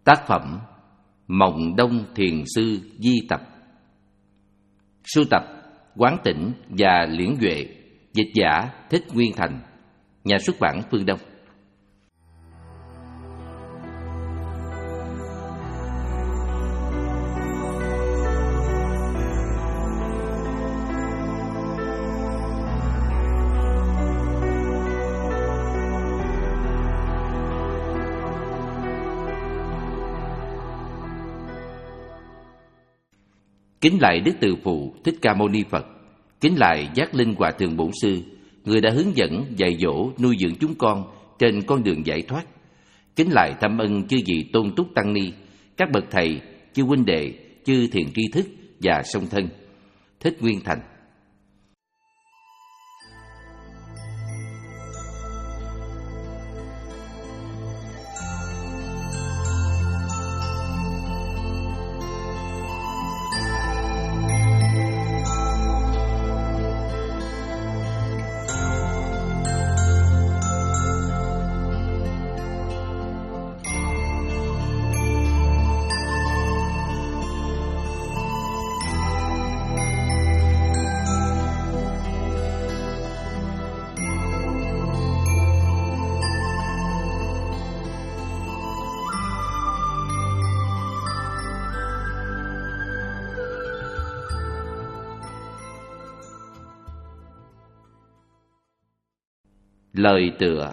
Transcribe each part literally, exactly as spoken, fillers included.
Tác phẩm Mộng Đông Thiền Sư Di Tập. Sưu tập Quán Tỉnh và Liễn Duệ. Dịch giả Thích Nguyên Thành. Nhà xuất bản Phương Đông. Kính lạy Đức Từ Phụ Thích Ca Mâu Ni Phật. Kính lạy Giác Linh Hòa Thượng Bổn Sư, người đã hướng dẫn, dạy dỗ, nuôi dưỡng chúng con trên con đường giải thoát. Kính lạy thâm ân chư vị tôn túc tăng ni, các bậc thầy, chư huynh đệ, chư thiện tri thức và song thân. Thích Nguyên Thành. Lời tựa.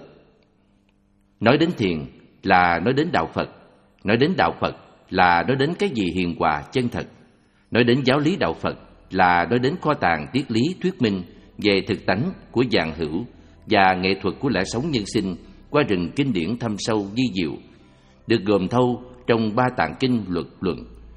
Nói đến thiền là nói đến đạo Phật, nói đến đạo Phật là nói đến cái gì hiền hòa chân thật, nói đến giáo lý đạo Phật là nói đến kho tàng triết lý thuyết minh về thực tánh của vạn hữu và nghệ thuật của lẽ sống nhân sinh qua rừng kinh điển thâm sâu vi diệu, được gồm thâu trong ba tạng kinh luật luận,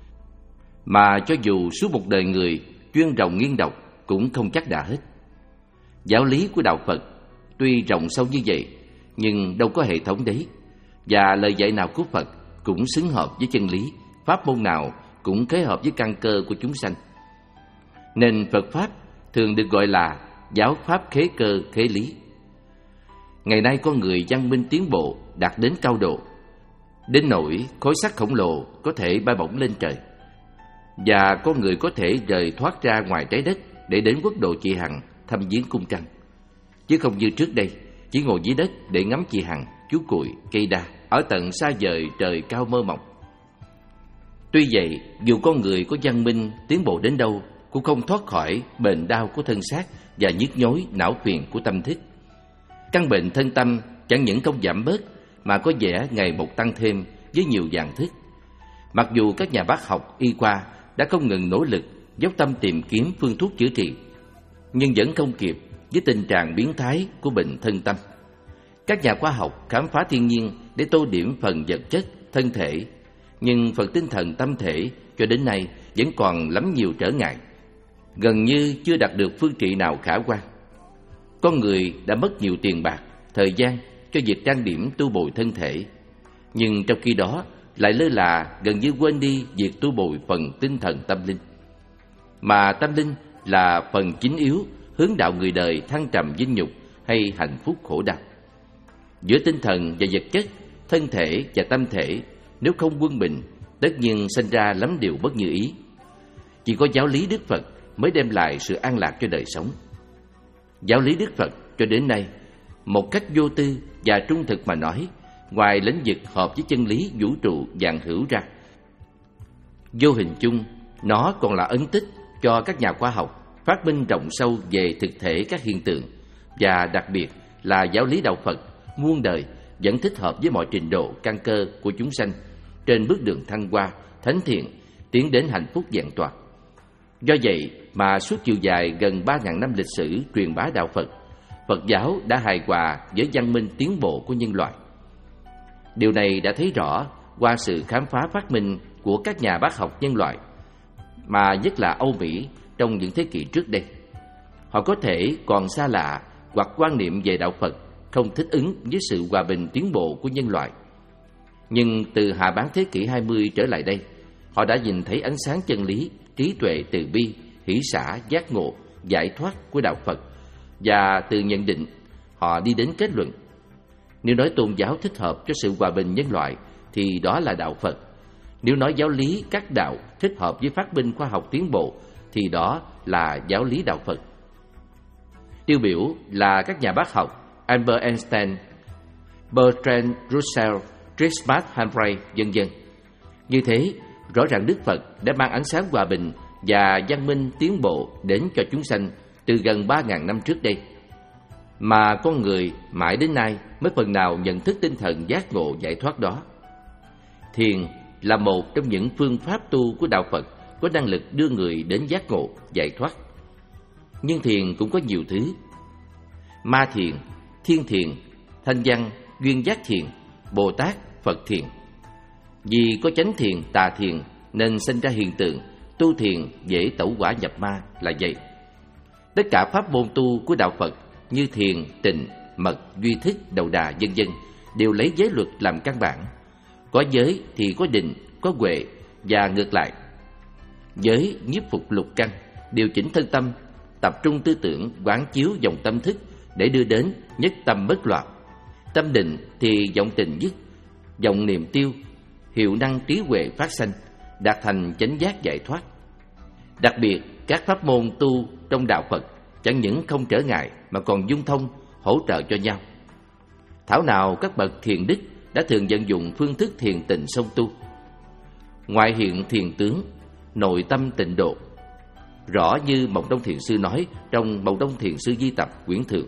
mà cho dù suốt một đời người chuyên ròng nghiên đọc cũng không chắc đã hết. Giáo lý của đạo Phật tuy rộng sâu như vậy, nhưng đâu có hệ thống đấy, và lời dạy nào của Phật cũng xứng hợp với chân lý, pháp môn nào cũng khế hợp với căn cơ của chúng sanh. Nên Phật Pháp thường được gọi là giáo pháp khế cơ khế lý. Ngày nay con người văn minh tiến bộ đạt đến cao độ, đến nỗi khối sắt khổng lồ có thể bay bổng lên trời, và con người có thể rời thoát ra ngoài trái đất để đến quốc độ chị Hằng thăm viếng cung trăng, chứ không như trước đây chỉ ngồi dưới đất để ngắm chị Hằng, chú Cuội, cây đa ở tận xa vời trời cao mơ mộng. Tuy vậy, dù con người có văn minh tiến bộ đến đâu cũng không thoát khỏi bệnh đau của thân xác và nhức nhối não phiền của tâm thức. Căn bệnh thân tâm chẳng những không giảm bớt mà có vẻ ngày một tăng thêm với nhiều dạng thức. Mặc dù các nhà bác học y khoa đã không ngừng nỗ lực dốc tâm tìm kiếm phương thuốc chữa trị, nhưng vẫn không kịp với tình trạng biến thái của bệnh thân tâm. Các nhà khoa học khám phá thiên nhiên để tô điểm phần vật chất, thân thể, nhưng phần tinh thần tâm thể cho đến nay vẫn còn lắm nhiều trở ngại, gần như chưa đạt được phương trị nào khả quan. Con người đã mất nhiều tiền bạc, thời gian cho việc trang điểm tu bồi thân thể, nhưng trong khi đó lại lơ là gần như quên đi việc tu bồi phần tinh thần tâm linh. Mà tâm linh là phần chính yếu hướng đạo người đời thăng trầm vinh nhục hay hạnh phúc khổ đau. Giữa tinh thần và vật chất, thân thể và tâm thể nếu không quân bình, tất nhiên sinh ra lắm điều bất như ý. Chỉ có giáo lý Đức Phật mới đem lại sự an lạc cho đời sống. Giáo lý Đức Phật cho đến nay, một cách vô tư và trung thực mà nói, ngoài lĩnh vực hợp với chân lý vũ trụ vạn hữu ra, vô hình chung nó còn là ấn tích cho các nhà khoa học phát minh rộng sâu về thực thể các hiện tượng, và đặc biệt là giáo lý đạo Phật muôn đời vẫn thích hợp với mọi trình độ căn cơ của chúng sanh trên bước đường thăng hoa, thánh thiện, tiến đến hạnh phúc vẹn toàn. Do vậy mà suốt chiều dài gần ba ngàn năm lịch sử truyền bá đạo Phật, Phật giáo đã hài hòa với văn minh tiến bộ của nhân loại. Điều này đã thấy rõ qua sự khám phá phát minh của các nhà bác học nhân loại, mà nhất là Âu Mỹ trong những thế kỷ trước đây. Họ có thể còn xa lạ hoặc quan niệm về đạo Phật không thích ứng với sự hòa bình tiến bộ của nhân loại. Nhưng từ hạ bán thế kỷ hai mươi trở lại đây, họ đã nhìn thấy ánh sáng chân lý, trí tuệ từ bi, hỷ xả, giác ngộ, giải thoát của đạo Phật, và từ nhận định họ đi đến kết luận: nếu nói tôn giáo thích hợp cho sự hòa bình nhân loại thì đó là đạo Phật. Nếu nói giáo lý các đạo thích hợp với phát minh khoa học tiến bộ thì đó là giáo lý đạo Phật. Tiêu biểu là các nhà bác học Albert Einstein, Bertrand Russell, Trismas Humphrey, vân vân. Như thế, rõ ràng Đức Phật đã mang ánh sáng hòa bình và văn minh tiến bộ đến cho chúng sanh từ gần ba ngàn năm trước đây. Mà con người mãi đến nay mới phần nào nhận thức tinh thần giác ngộ giải thoát đó. Thiền là một trong những phương pháp tu của đạo Phật có năng lực đưa người đến giác ngộ, giải thoát. Nhưng thiền cũng có nhiều thứ: ma thiền, thiên thiền, thanh văn, duyên giác thiền, Bồ Tát, Phật thiền. Vì có chánh thiền, tà thiền nên sinh ra hiện tượng tu thiền dễ tẩu hỏa nhập ma là vậy. Tất cả pháp môn tu của đạo Phật như thiền, tịnh, mật, duy thức, đầu đà, vân vân đều lấy giới luật làm căn bản. Có giới thì có định, có huệ và ngược lại. Giới nhiếp phục lục căn, điều chỉnh thân tâm, tập trung tư tưởng, quán chiếu dòng tâm thức để đưa đến nhất tâm bất loạn. Tâm định thì vọng tình dứt, vọng niệm tiêu, hiệu năng trí huệ phát sanh, đạt thành chánh giác giải thoát. Đặc biệt, các pháp môn tu trong đạo Phật chẳng những không trở ngại mà còn dung thông, hỗ trợ cho nhau. Thảo nào các bậc thiền đức đã thường vận dụng phương thức thiền tịnh song tu. Ngoại hiện thiền tướng, nội tâm tịnh độ, rõ như Mộng Đông Thiền Sư nói trong Mộng Đông Thiền Sư Di Tập quyển thượng.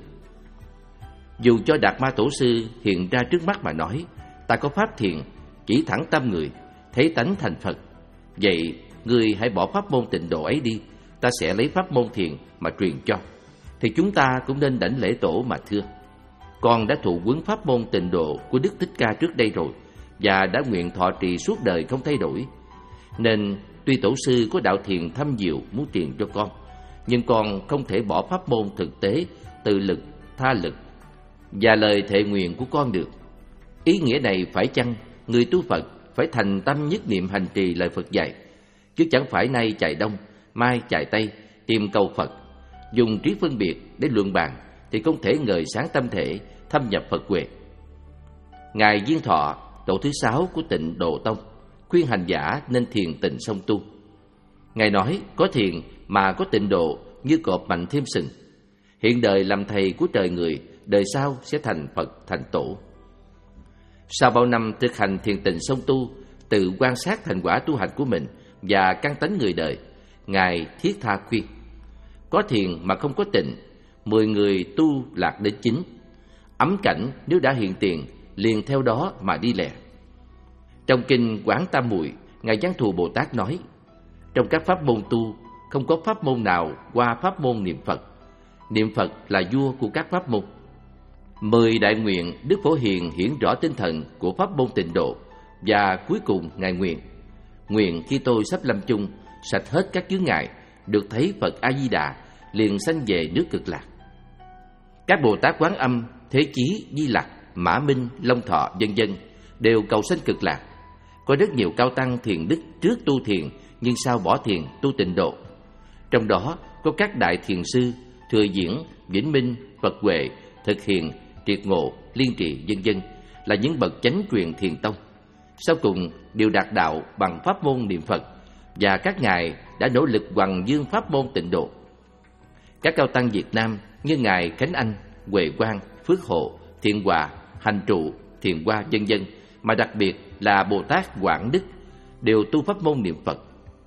Dù cho Đạt Ma Tổ Sư hiện ra trước mắt mà nói, ta có pháp thiền, chỉ thẳng tâm người, thấy tánh thành Phật. Vậy người hãy bỏ pháp môn tịnh độ ấy đi, ta sẽ lấy pháp môn thiền mà truyền cho. Thì chúng ta cũng nên đảnh lễ tổ mà thưa: con đã thụ huấn pháp môn tịnh độ của Đức Thích Ca trước đây rồi, và đã nguyện thọ trì suốt đời không thay đổi. Nên tuy tổ sư có đạo thiền thâm diệu muốn truyền cho con, nhưng con không thể bỏ pháp môn thực tế, tự lực, tha lực và lời thệ nguyện của con được. Ý nghĩa này phải chăng người tu Phật phải thành tâm nhất niệm hành trì lời Phật dạy, chứ chẳng phải nay chạy đông, mai chạy tây tìm cầu Phật, dùng trí phân biệt để luận bàn thì không thể ngời sáng tâm thể, thâm nhập Phật huệ. Ngài Diên Thọ, tổ thứ sáu của Tịnh Độ Tông, khuyên hành giả nên thiền tịnh song tu. Ngài nói có thiền mà có tịnh độ như cọp mạnh thêm sừng. Hiện đời làm thầy của trời người, đời sau sẽ thành Phật thành tổ. Sau bao năm thực hành thiền tịnh song tu, tự quan sát thành quả tu hành của mình và căn tánh người đời, Ngài thiết tha khuyên: có thiền mà không có tịnh, mười người tu lạc đến chính. Ấm cảnh nếu đã hiện tiền, liền theo đó mà đi lẹ. Trong kinh Quán Tam Muội, Ngài Văn Thù Bồ Tát nói: trong các pháp môn tu, không có pháp môn nào qua pháp môn niệm Phật. Niệm Phật là vua của các pháp môn. Mười đại nguyện Đức Phổ Hiền hiển rõ tinh thần của pháp môn tịnh độ, và cuối cùng Ngài nguyện: nguyện khi tôi sắp lâm chung, sạch hết các chướng ngại, được thấy Phật A Di Đà, liền sanh về nước Cực Lạc. Các Bồ Tát Quán Âm, Thế Chí, Di Lặc, Mã Minh, Long Thọ, vân vân đều cầu sanh Cực Lạc. Có rất nhiều cao tăng thiền đức trước tu thiền nhưng sau bỏ thiền tu tịnh độ. Trong đó có các đại thiền sư Thừa Diễn, Vĩnh Minh, Phật Huệ, Thực Hiền, Triệt Ngộ, Liên Trì, vân vân là những bậc chánh truyền thiền tông. Sau cùng đều đạt đạo bằng pháp môn niệm Phật, và các ngài đã nỗ lực hoằng dương pháp môn tịnh độ. Các cao tăng Việt Nam như ngài Khánh Anh, Huệ Quang, Phước Hộ, Thiện Hòa, Hành Trụ, Thiền Hoa, vân vân, mà đặc biệt là Bồ Tát Quảng Đức đều tu pháp môn niệm Phật.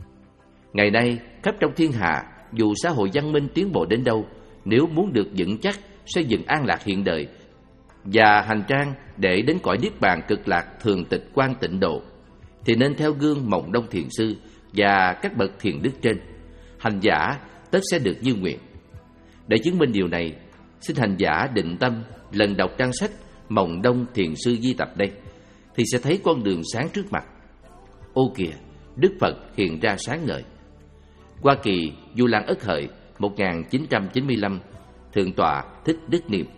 Ngày nay khắp trong thiên hạ, dù xã hội văn minh tiến bộ đến đâu, nếu muốn được vững chắc, xây dựng an lạc hiện đời và hành trang để đến cõi niết bàn cực lạc thường tịch quan tịnh độ, thì nên theo gương Mộng Đông Thiền Sư và các bậc thiền đức trên. Hành giả tất sẽ được như nguyện. Để chứng minh điều này, xin hành giả định tâm lần đọc trang sách Mộng Đông Thiền Sư Di Tập đây, thì sẽ thấy con đường sáng trước mặt. Ô kìa, Đức Phật hiện ra sáng ngời. Hoa Kỳ, Du Lan Ất Hợi, một nghìn chín trăm chín mươi lăm, Thượng tọa Thích Đức Niệm.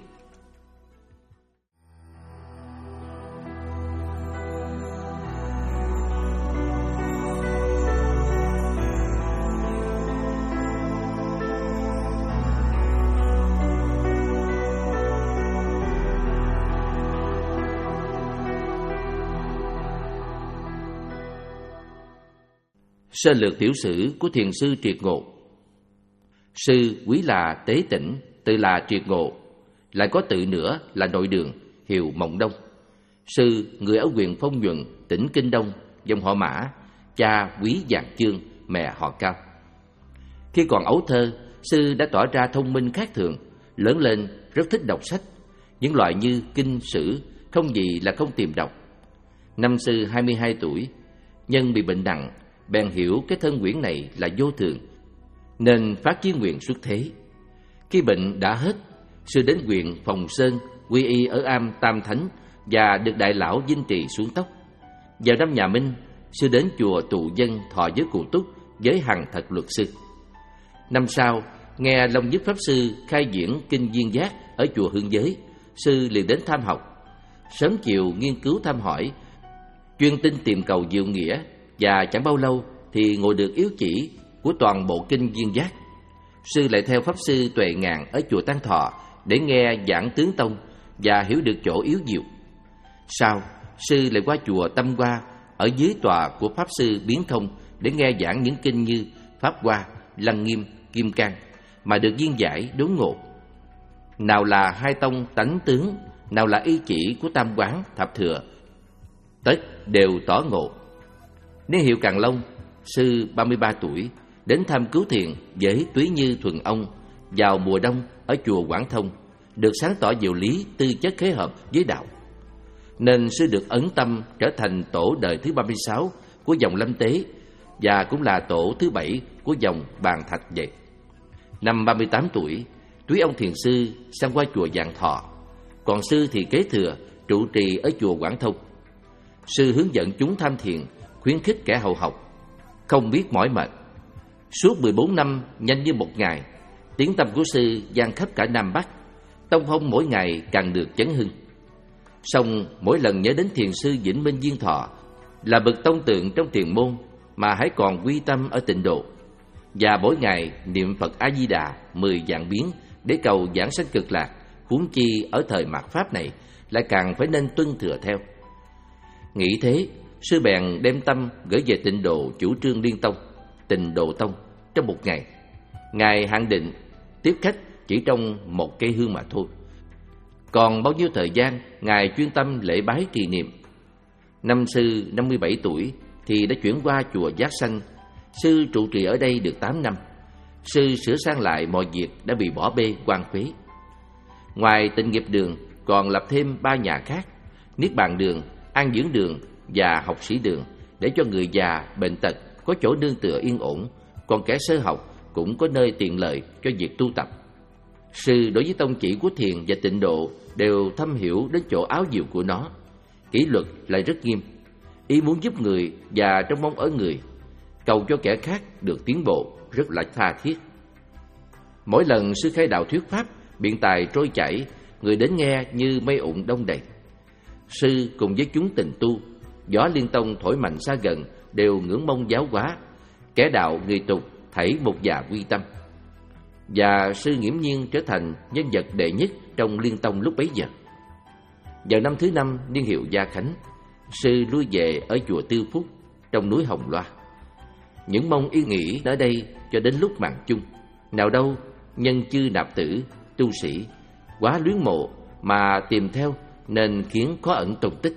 Sơ lược tiểu sử của thiền sư Triệt Ngộ. Sư quý là Tế Tĩnh, tự là Triệt Ngộ, lại có tự nữa là Nội Đường, hiệu Mộng Đông. Sư người ở huyện Phong Nhuận, tỉnh Kinh Đông, dòng họ Mã, cha Quý Giàng Chương, mẹ họ Cao. Khi còn ấu thơ, sư đã tỏ ra thông minh khác thường, lớn lên rất thích đọc sách, những loại như kinh sử, không gì là không tìm đọc. Năm sư hai mươi hai tuổi, nhân bị bệnh nặng, bèn hiểu cái thân quyển này là vô thường, nên phát chí nguyện xuất thế. Khi bệnh đã hết, sư đến huyện Phòng Sơn quy y ở am Tam Thánh và được đại lão Vinh Trì xuống tóc. Vào năm nhà Minh, sư đến chùa tụ dân thọ giới Cụ Túc với Hằng Thật Luật Sư. Năm sau, nghe Long Dứt Pháp Sư khai diễn kinh Duyên Giác ở chùa Hương Giới, sư liền đến tham học. Sớm chiều nghiên cứu thăm hỏi, chuyên tinh tìm cầu diệu nghĩa, và chẳng bao lâu thì ngồi được yếu chỉ của toàn bộ kinh Duyên Giác. Sư lại theo Pháp Sư Tuệ Ngàn ở chùa Tăng Thọ để nghe giảng tướng tông và hiểu được chỗ yếu diệu. Sau, sư lại qua chùa Tâm Hoa ở dưới tòa của Pháp Sư Biến Thông để nghe giảng những kinh như Pháp Hoa, Lăng Nghiêm, Kim Cang mà được viên giải đốn ngộ. Nào là hai tông tánh tướng, nào là y chỉ của Tam Quán, Thập Thừa, tất đều tỏ ngộ. Niên hiệu Càn Long, sư ba mươi ba tuổi, đến thăm cứu thiền với Túy Như Thuần Ông vào mùa đông ở chùa Quảng Thông, được sáng tỏ diệu lý tư chất khế hợp với đạo, nên sư được ấn tâm trở thành tổ đời thứ ba mươi sáu của dòng Lâm Tế và cũng là tổ thứ bảy của dòng Bàn Thạch vậy. Năm ba mươi tám tuổi, Túy ông thiền sư sang qua chùa Vạn Thọ, còn sư thì kế thừa trụ trì ở chùa Quảng Thông. Sư hướng dẫn chúng tham thiền, khuyến khích kẻ hậu học, không biết mỏi mệt. Suốt mười bốn năm nhanh như một ngày, tiếng tăm của sư vang khắp cả Nam Bắc, tông phong mỗi ngày càng được chấn hưng. Song mỗi lần nhớ đến thiền sư Vĩnh Minh Viên Thọ là bậc tông tượng trong thiền môn mà hãy còn quy tâm ở tịnh độ, và mỗi ngày niệm Phật A Di Đà mười vạn biến để cầu giảng sanh cực lạc, huống chi ở thời mạt pháp này lại càng phải nên tuân thừa theo. Nghĩ thế, sư bèn đem tâm gửi về tịnh độ chủ trương Liên Tông, Tịnh Độ Tông trong một ngày. Ngài hạn định tiếp khách chỉ trong một cây hương mà thôi. Còn bao nhiêu thời gian, Ngài chuyên tâm lễ bái trì niệm. Năm sư năm mươi bảy tuổi thì đã chuyển qua chùa Giác Sanh. Sư trụ trì ở đây được tám năm. Sư sửa sang lại mọi việc đã bị bỏ bê hoang phế. Ngoài Tịnh Nghiệp Đường còn lập thêm ba nhà khác: Niết Bàn Đường, An Dưỡng Đường và Học Sĩ Đường, để cho người già bệnh tật có chỗ nương tựa yên ổn, còn kẻ sơ học cũng có nơi tiện lợi cho việc tu tập. Sư đối với tông chỉ của thiền và tịnh độ đều thâm hiểu đến chỗ áo diệu của nó. Kỷ luật lại rất nghiêm, ý muốn giúp người và trong mong ở người, cầu cho kẻ khác được tiến bộ rất là tha thiết. Mỗi lần sư khai đạo thuyết pháp, biện tài trôi chảy, người đến nghe như mây ụng đông đầy. Sư cùng với chúng tình tu, gió Liên Tông thổi mạnh xa gần đều ngưỡng mong giáo hóa, kẻ đạo người tục thảy một dạ quy tâm. Và sư nghiễm nhiên trở thành nhân vật đệ nhất trong Liên Tông lúc bấy giờ. Vào năm thứ năm niên hiệu Gia Khánh, sư lui về ở chùa Tiêu Phúc trong núi Hồng Loa. Những mong ý nghĩ ở đây cho đến lúc mạng chung, nào đâu nhân chư nạp tử, tu sĩ quá luyến mộ mà tìm theo, nên khiến khó ẩn tồn tích.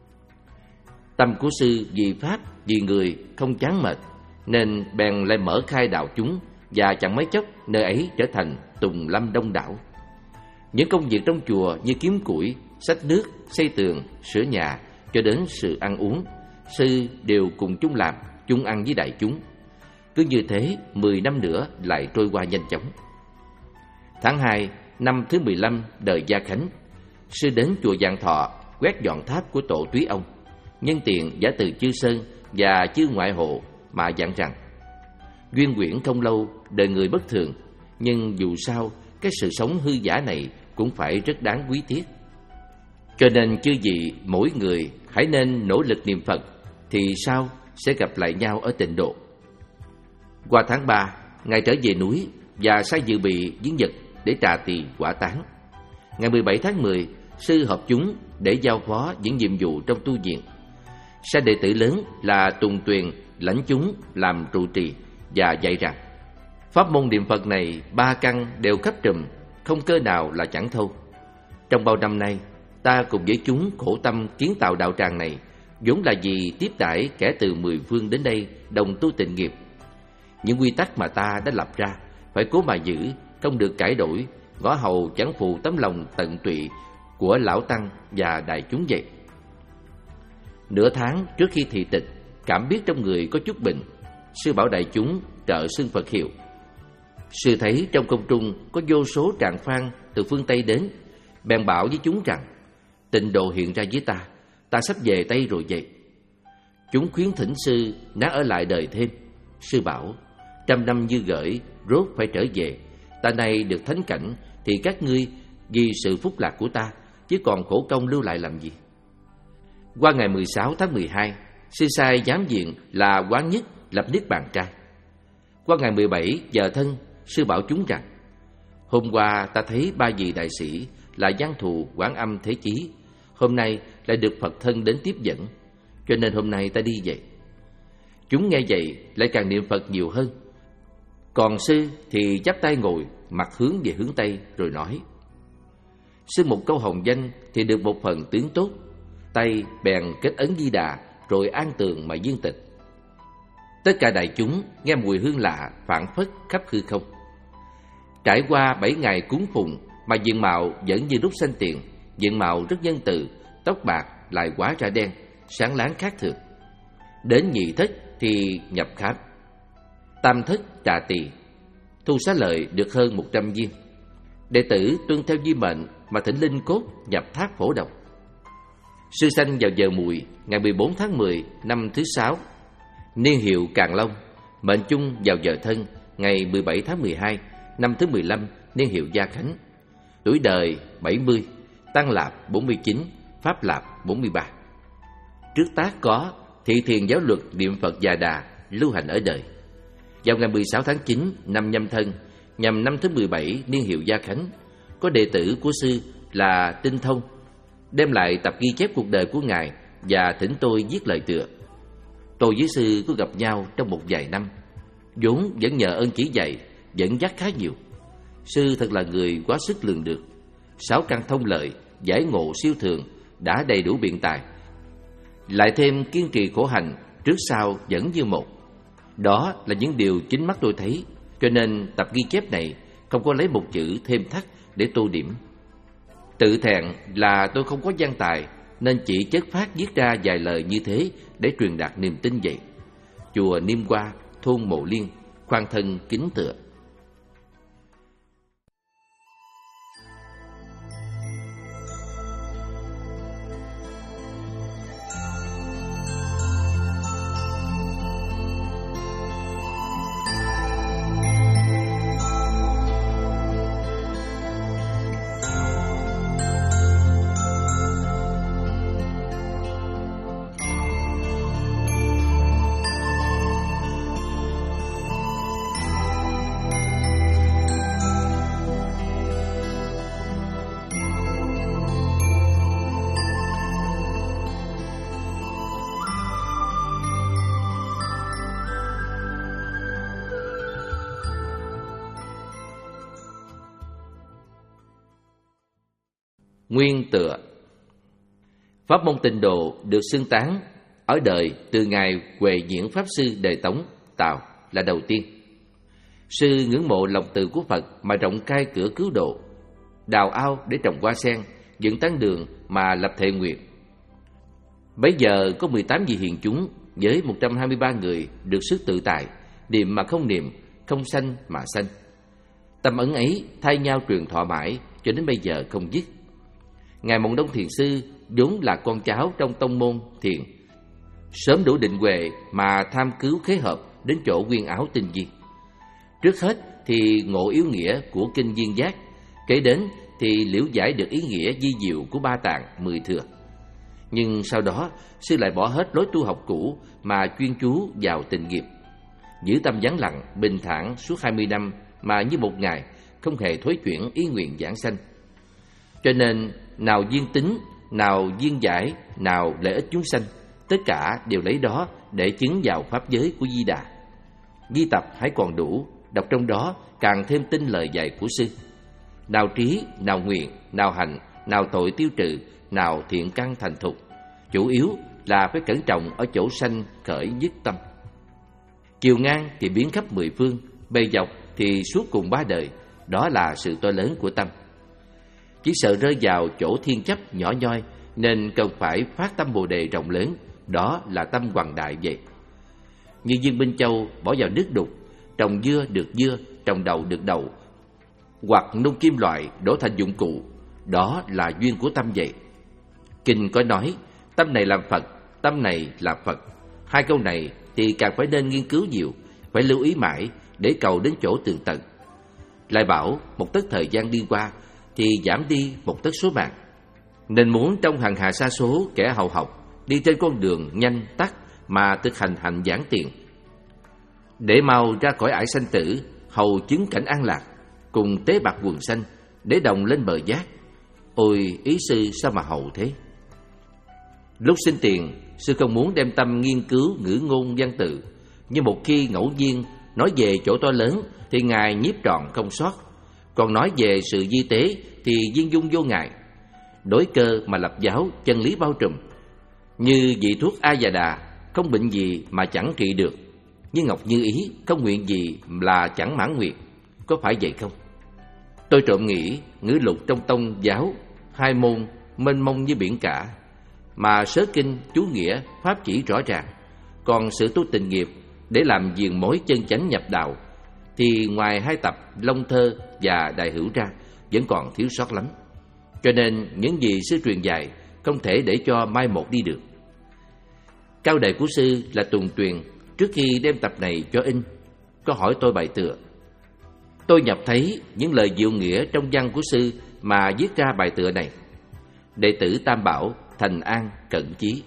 Tâm của sư vì pháp, vì người không chán mệt, nên bèn lại mở khai đạo chúng, và chẳng mấy chốc nơi ấy trở thành tùng lâm đông đảo. Những công việc trong chùa như kiếm củi, xách nước, xây tường, sửa nhà, cho đến sự ăn uống, sư đều cùng chung làm, chung ăn với đại chúng. Cứ như thế, mười năm nữa lại trôi qua nhanh chóng. Tháng hai năm thứ mười lăm đời Gia Khánh, sư đến chùa Vạn Thọ quét dọn tháp của tổ Túy ông, nhân tiện giả từ chư sơn và chư ngoại hộ mà dặn rằng: duyên quyển không lâu, đời người bất thường, nhưng dù sao cái sự sống hư giả này cũng phải rất đáng quý tiếc. Cho nên chư vị mỗi người hãy nên nỗ lực niệm Phật, thì sau sẽ gặp lại nhau ở tịnh độ. Qua tháng ba, Ngài trở về núi và sai dự bị viếng vật để trà tỳ quả tán. Ngày mười bảy tháng mười, sư họp chúng để giao phó những nhiệm vụ trong tu viện. Sa đệ tử lớn là Tùng Tuyền lãnh chúng làm trụ trì và dạy rằng pháp môn niệm Phật này ba căn đều khắp trùm, không cơ nào là chẳng thâu. Trong bao năm nay, ta cùng với chúng khổ tâm kiến tạo đạo tràng này, vốn là vì tiếp đãi kẻ từ mười phương đến đây đồng tu tịnh nghiệp. Những quy tắc mà ta đã lập ra phải cố mà giữ, không được cải đổi, ngõ hầu chẳng phụ tấm lòng tận tụy của lão tăng và đại chúng vậy. Nửa tháng trước khi thị tịch, cảm biết trong người có chút bệnh, sư bảo đại chúng trợ xưng Phật hiệu. Sư thấy trong không trung có vô số trạng phan từ phương Tây đến, bèn bảo với chúng rằng tịnh độ hiện ra với ta, ta sắp về Tây rồi vậy. Chúng khuyến thỉnh sư ná ở lại đời thêm. Sư bảo trăm năm như gởi, rốt phải trở về. Ta nay được thánh cảnh thì các ngươi vì sự phúc lạc của ta, chứ còn khổ công lưu lại làm gì. Qua ngày mười sáu tháng mười hai, sư sai giám diện là Quán Nhất lập niết bàn trai. Qua ngày mười bảy giờ thân, sư bảo chúng rằng hôm qua ta thấy ba vị đại sĩ là Văn Thù, Quán Âm, Thế Chí, hôm nay lại được Phật thân đến tiếp dẫn, cho nên hôm nay ta đi vậy. Chúng nghe vậy lại càng niệm Phật nhiều hơn. Còn sư thì chắp tay ngồi, mặt hướng về hướng Tây rồi nói: sư một câu hồng danh thì được một phần tướng tốt, tay bèn kết ấn Di Đà rồi an tường mà viên tịch. Tất cả đại chúng nghe mùi hương lạ phảng phất khắp hư không. Trải qua bảy ngày cúng phụng mà diện mạo vẫn như lúc sanh tiền, diện mạo rất nhân từ, tóc bạc lại hóa ra đen, sáng láng khác thường. Đến nhị thất thì nhập khám, tam thất trà tỳ, thu xá lợi được hơn một trăm viên. Đệ tử tuân theo di mệnh mà thỉnh linh cốt nhập tháp Phổ Độc. Sư sanh vào giờ mùi ngày mười bốn tháng mười năm thứ sáu, niên hiệu Càn Long, mệnh chung vào giờ thân ngày mười bảy tháng mười hai năm thứ mười lăm, niên hiệu Gia Khánh. Tuổi đời bảy mươi, Tăng Lạp bốn mươi chín, Pháp Lạp bốn mươi ba. Trước tác có thị thiền giáo luật niệm Phật Già Đà lưu hành ở đời. Vào ngày mười sáu tháng chín năm Nhâm Thân, nhằm năm thứ mười bảy niên hiệu Gia Khánh, có đệ tử của sư là Tinh Thông đem lại tập ghi chép cuộc đời của ngài và thỉnh tôi viết lời tựa. Tôi với sư có gặp nhau trong một vài năm, vốn vẫn nhờ ơn chỉ dạy dẫn dắt khá nhiều. Sư thật là người quá sức lường được, sáu căn thông lợi, giải ngộ siêu thường, đã đầy đủ biện tài, lại thêm kiên trì khổ hành, trước sau vẫn như một. Đó là những điều chính mắt tôi thấy, cho nên tập ghi chép này không có lấy một chữ thêm thắt để tô điểm. Tự thẹn là tôi không có văn tài, nên chỉ chất phát viết ra vài lời như thế để truyền đạt niềm tin vậy. Chùa Niêm Hoa, thôn Mộ Liên, khoan thân kính tựa. Nguyên tựa. Pháp môn Tịnh Độ được xưng tán ở đời từ ngày Huệ Diễn Pháp Sư Đề Tống, Tào là đầu tiên. Sư ngưỡng mộ lòng từ của Phật mà rộng khai cửa cứu độ, đào ao để trồng hoa sen, dựng tán đường mà lập thệ nguyện. Bấy giờ có mười tám vị hiền chúng với một trăm hai mươi ba người được sức tự tại, niệm mà không niệm, không sanh mà sanh. Tâm ấn ấy thay nhau truyền thọ mãi cho đến bây giờ không dứt. Ngài Mộng Đông Thiền Sư vốn là con cháu trong tông môn thiền, sớm đủ định huệ mà tham cứu khế hợp đến chỗ Nguyên Áo tinh viên. Trước hết thì ngộ yếu nghĩa của kinh Viên Giác, kể đến thì liễu giải được ý nghĩa di diệu của ba tạng mười thừa. Nhưng sau đó sư lại bỏ hết lối tu học cũ mà chuyên chú vào tịnh nghiệp, giữ tâm vắng lặng bình thản suốt hai mươi năm mà như một ngày, không hề thối chuyển ý nguyện giảng sanh. Cho nên nào viên tính, nào viên giải, nào lợi ích chúng sanh, Tất cả đều lấy đó để chứng vào pháp giới của Di Đà. Ghi tập hãy còn đủ, đọc trong đó càng thêm tin lời dạy của sư. Nào trí, nào nguyện, nào hành, nào tội tiêu trừ, nào thiện căn thành thục. Chủ yếu là phải cẩn trọng ở chỗ sanh khởi nhất tâm. Chiều ngang thì biến khắp mười phương, bề dọc thì suốt cùng ba đời. Đó là sự to lớn của tâm. Chỉ sợ rơi vào chỗ thiên chấp nhỏ nhoi, nên cần phải phát tâm Bồ Đề rộng lớn. Đó là tâm hoằng đại vậy. Như Dương Minh Châu bỏ vào nước đục, trồng dưa được dưa, trồng đậu được đậu, hoặc nung kim loại đổ thành dụng cụ. Đó là duyên của tâm vậy. Kinh có nói, tâm này làm Phật, tâm này là Phật. Hai câu này thì càng phải nên nghiên cứu nhiều, phải lưu ý mãi để cầu đến chỗ tường tận. Lại bảo một tấc thời gian đi qua thì giảm đi một tấc số mạng. Nên muốn trong hằng hà sa số kẻ hậu học đi trên con đường nhanh tắt mà thực hành hạnh giảng tiền, để mau ra khỏi ải sanh tử, hầu chứng cảnh an lạc, cùng tế bạc quần sanh, để đồng lên bờ giác. Ôi ý sư sao mà hậu thế! Lúc sinh tiền, sư không muốn đem tâm nghiên cứu ngữ ngôn văn tự, nhưng một khi ngẫu nhiên nói về chỗ to lớn thì ngài nhiếp trọn không sót, còn nói về sự di tế thì viên dung vô ngại. Đối cơ mà lập giáo, chân lý bao trùm. Như vị thuốc A Già Đà, không bệnh gì mà chẳng trị được. Như ngọc như ý, không nguyện gì là chẳng mãn nguyện. Có phải vậy không? Tôi trộm nghĩ ngữ lục trong tông giáo hai môn mênh mông như biển cả, mà sớ kinh chú nghĩa pháp chỉ rõ ràng. Còn sự tu tình nghiệp để làm diền mối chân chánh nhập đạo thì ngoài hai tập Long Thơ và Đại Hữu ra vẫn còn thiếu sót lắm. Cho nên những gì sư truyền dạy không thể để cho mai một đi được. Cao đệ của sư là Tùng Tuyền trước khi đem tập này cho in có hỏi tôi bài tựa. Tôi nhập thấy những lời diệu nghĩa trong văn của sư mà viết ra bài tựa này. Đệ tử Tam Bảo thành an cận chí.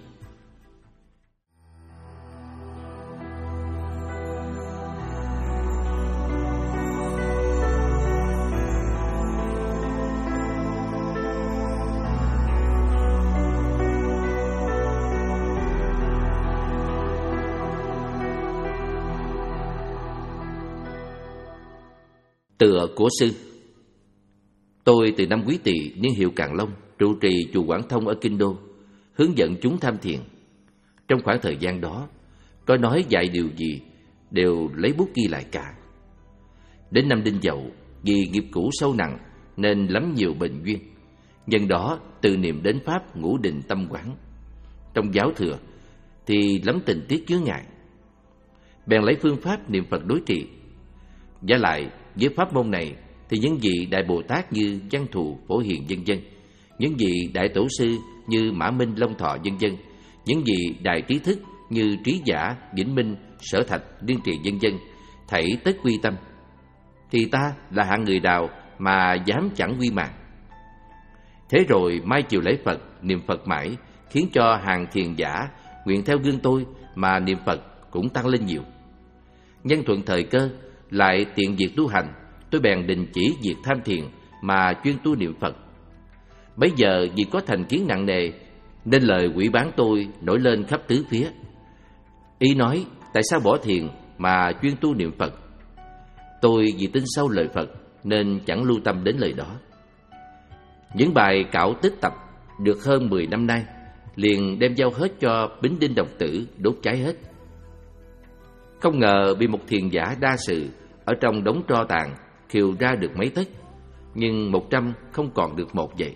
Tựa của sư. Tôi từ năm Quý Tỵ niên hiệu Càn Long trụ trì chùa Quảng Thông ở Kinh Đô, hướng dẫn chúng tham thiền. Trong khoảng thời gian đó, có nói dạy điều gì đều lấy bút ghi lại cả. Đến năm Đinh Dậu, vì nghiệp cũ sâu nặng nên lắm nhiều bệnh duyên. Nhân đó từ niệm đến pháp ngũ định tâm quán. Trong giáo thừa thì lắm tình tiết chướng ngại, bèn lấy phương pháp niệm Phật đối trị. Giả lại với pháp môn này thì những vị đại Bồ Tát như Văn Thù, Phổ Hiền vân vân, những vị đại tổ sư như Mã Minh, Long Thọ vân vân, những vị đại trí thức như Trí Giả, Vĩnh Minh, Sở Thạch, Liên Trì vân vân, thảy tất quy tâm. Thì ta là hạng người nào mà dám chẳng quy mạng. Thế rồi mai chiều lễ Phật, niệm Phật mãi, khiến cho hàng thiền giả nguyện theo gương tôi mà niệm Phật cũng tăng lên nhiều. Nhân thuận thời cơ, lại tiện việc tu hành, tôi bèn đình chỉ việc tham thiền mà chuyên tu niệm Phật. Bấy giờ vì có thành kiến nặng nề nên lời quỷ bán tôi nổi lên khắp tứ phía. Ý nói tại sao bỏ thiền mà chuyên tu niệm Phật. Tôi vì tin sâu lời Phật nên chẳng lưu tâm đến lời đó. Những bài cạo tích tập được hơn mười năm nay liền đem giao hết cho Bính Đinh Đồng Tử đốt cháy hết. Không ngờ bị một thiền giả đa sự ở trong đống tro tàn khiêu ra được mấy tấc, nhưng một trăm không còn được một vậy.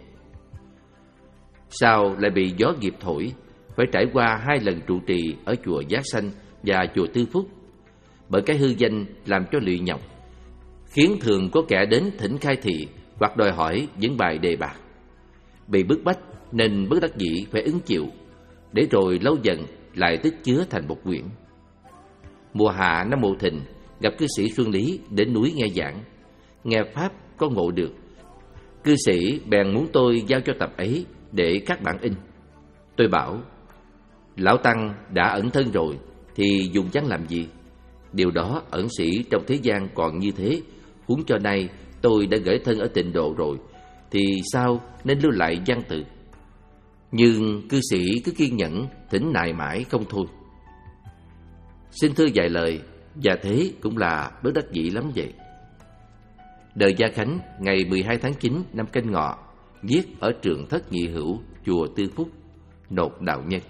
Sau lại bị gió nghiệp thổi, phải trải qua hai lần trụ trì ở chùa Giác Sanh và chùa Tư Phúc, bởi cái hư danh làm cho lụy nhọc, khiến thường có kẻ đến thỉnh khai thị hoặc đòi hỏi những bài đề bạc. Bị bức bách nên bất đắc dĩ phải ứng chịu, để rồi lâu dần lại tích chứa thành một quyển. Mùa hạ năm Mậu Thìn, gặp cư sĩ Xuân Lý đến núi nghe giảng, nghe pháp có ngộ được. Cư sĩ bèn muốn tôi giao cho tập ấy để các bạn in. Tôi bảo, lão tăng đã ẩn thân rồi thì dùng văn làm gì? Điều đó ẩn sĩ trong thế gian còn như thế, huống cho nay tôi đã gửi thân ở Tịnh Độ rồi thì sao nên lưu lại văn tự? Nhưng cư sĩ cứ kiên nhẫn thỉnh nài mãi không thôi. Xin thưa vài lời, và thế cũng là bất đắc dĩ lắm vậy. Đời Gia Khánh ngày mười hai tháng chín năm Canh Ngọ, viết ở trường Thất Nhị Hữu, chùa Tư Phúc, nộp đạo nhân.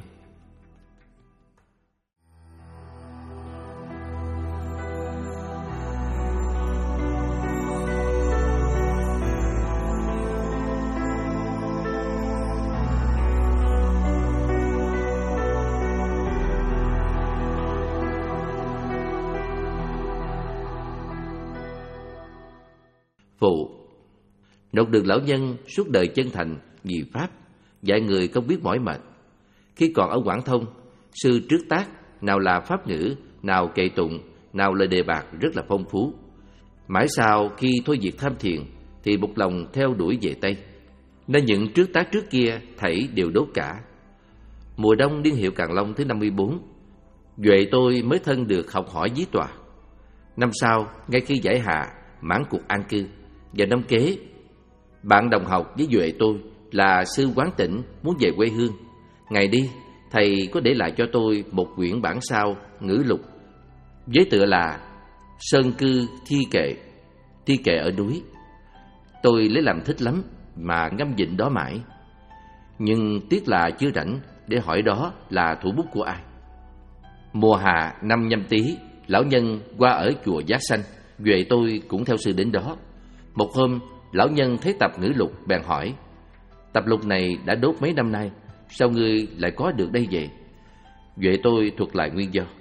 Phụ, nộp đường lão nhân suốt đời chân thành vì Pháp, dạy người không biết mỏi mệt. Khi còn ở Quảng Thông, sư trước tác nào là pháp ngữ, nào kệ tụng, nào lời đề bạt rất là phong phú. Mãi sau khi thôi việc tham thiền thì một lòng theo đuổi về Tây, nên những trước tác trước kia thảy đều đốt cả. Mùa đông niên hiệu Càn Long thứ năm mươi bốn, Duệ tôi mới thân được học hỏi dưới tòa. Năm sau, ngay khi giải hạ, mãn cuộc an cư, và năm kế, bạn đồng học với Duệ tôi là sư Quán Tĩnh muốn về quê hương. Ngày đi, thầy có để lại cho tôi một quyển bản sao ngữ lục với tựa là Sơn Cư Thi Kệ, thi kệ ở núi. Tôi lấy làm thích lắm mà ngâm vịnh đó mãi. Nhưng tiếc là chưa rảnh để hỏi đó là thủ bút của ai. Mùa hạ năm Nhâm Tý, lão nhân qua ở chùa Giác Sanh, Duệ tôi cũng theo sư đến đó. Một hôm, lão nhân thấy tập ngữ lục bèn hỏi: tập lục này đã đốt mấy năm nay, sao ngươi lại có được đây vậy? Duệ tôi thuật lại nguyên do.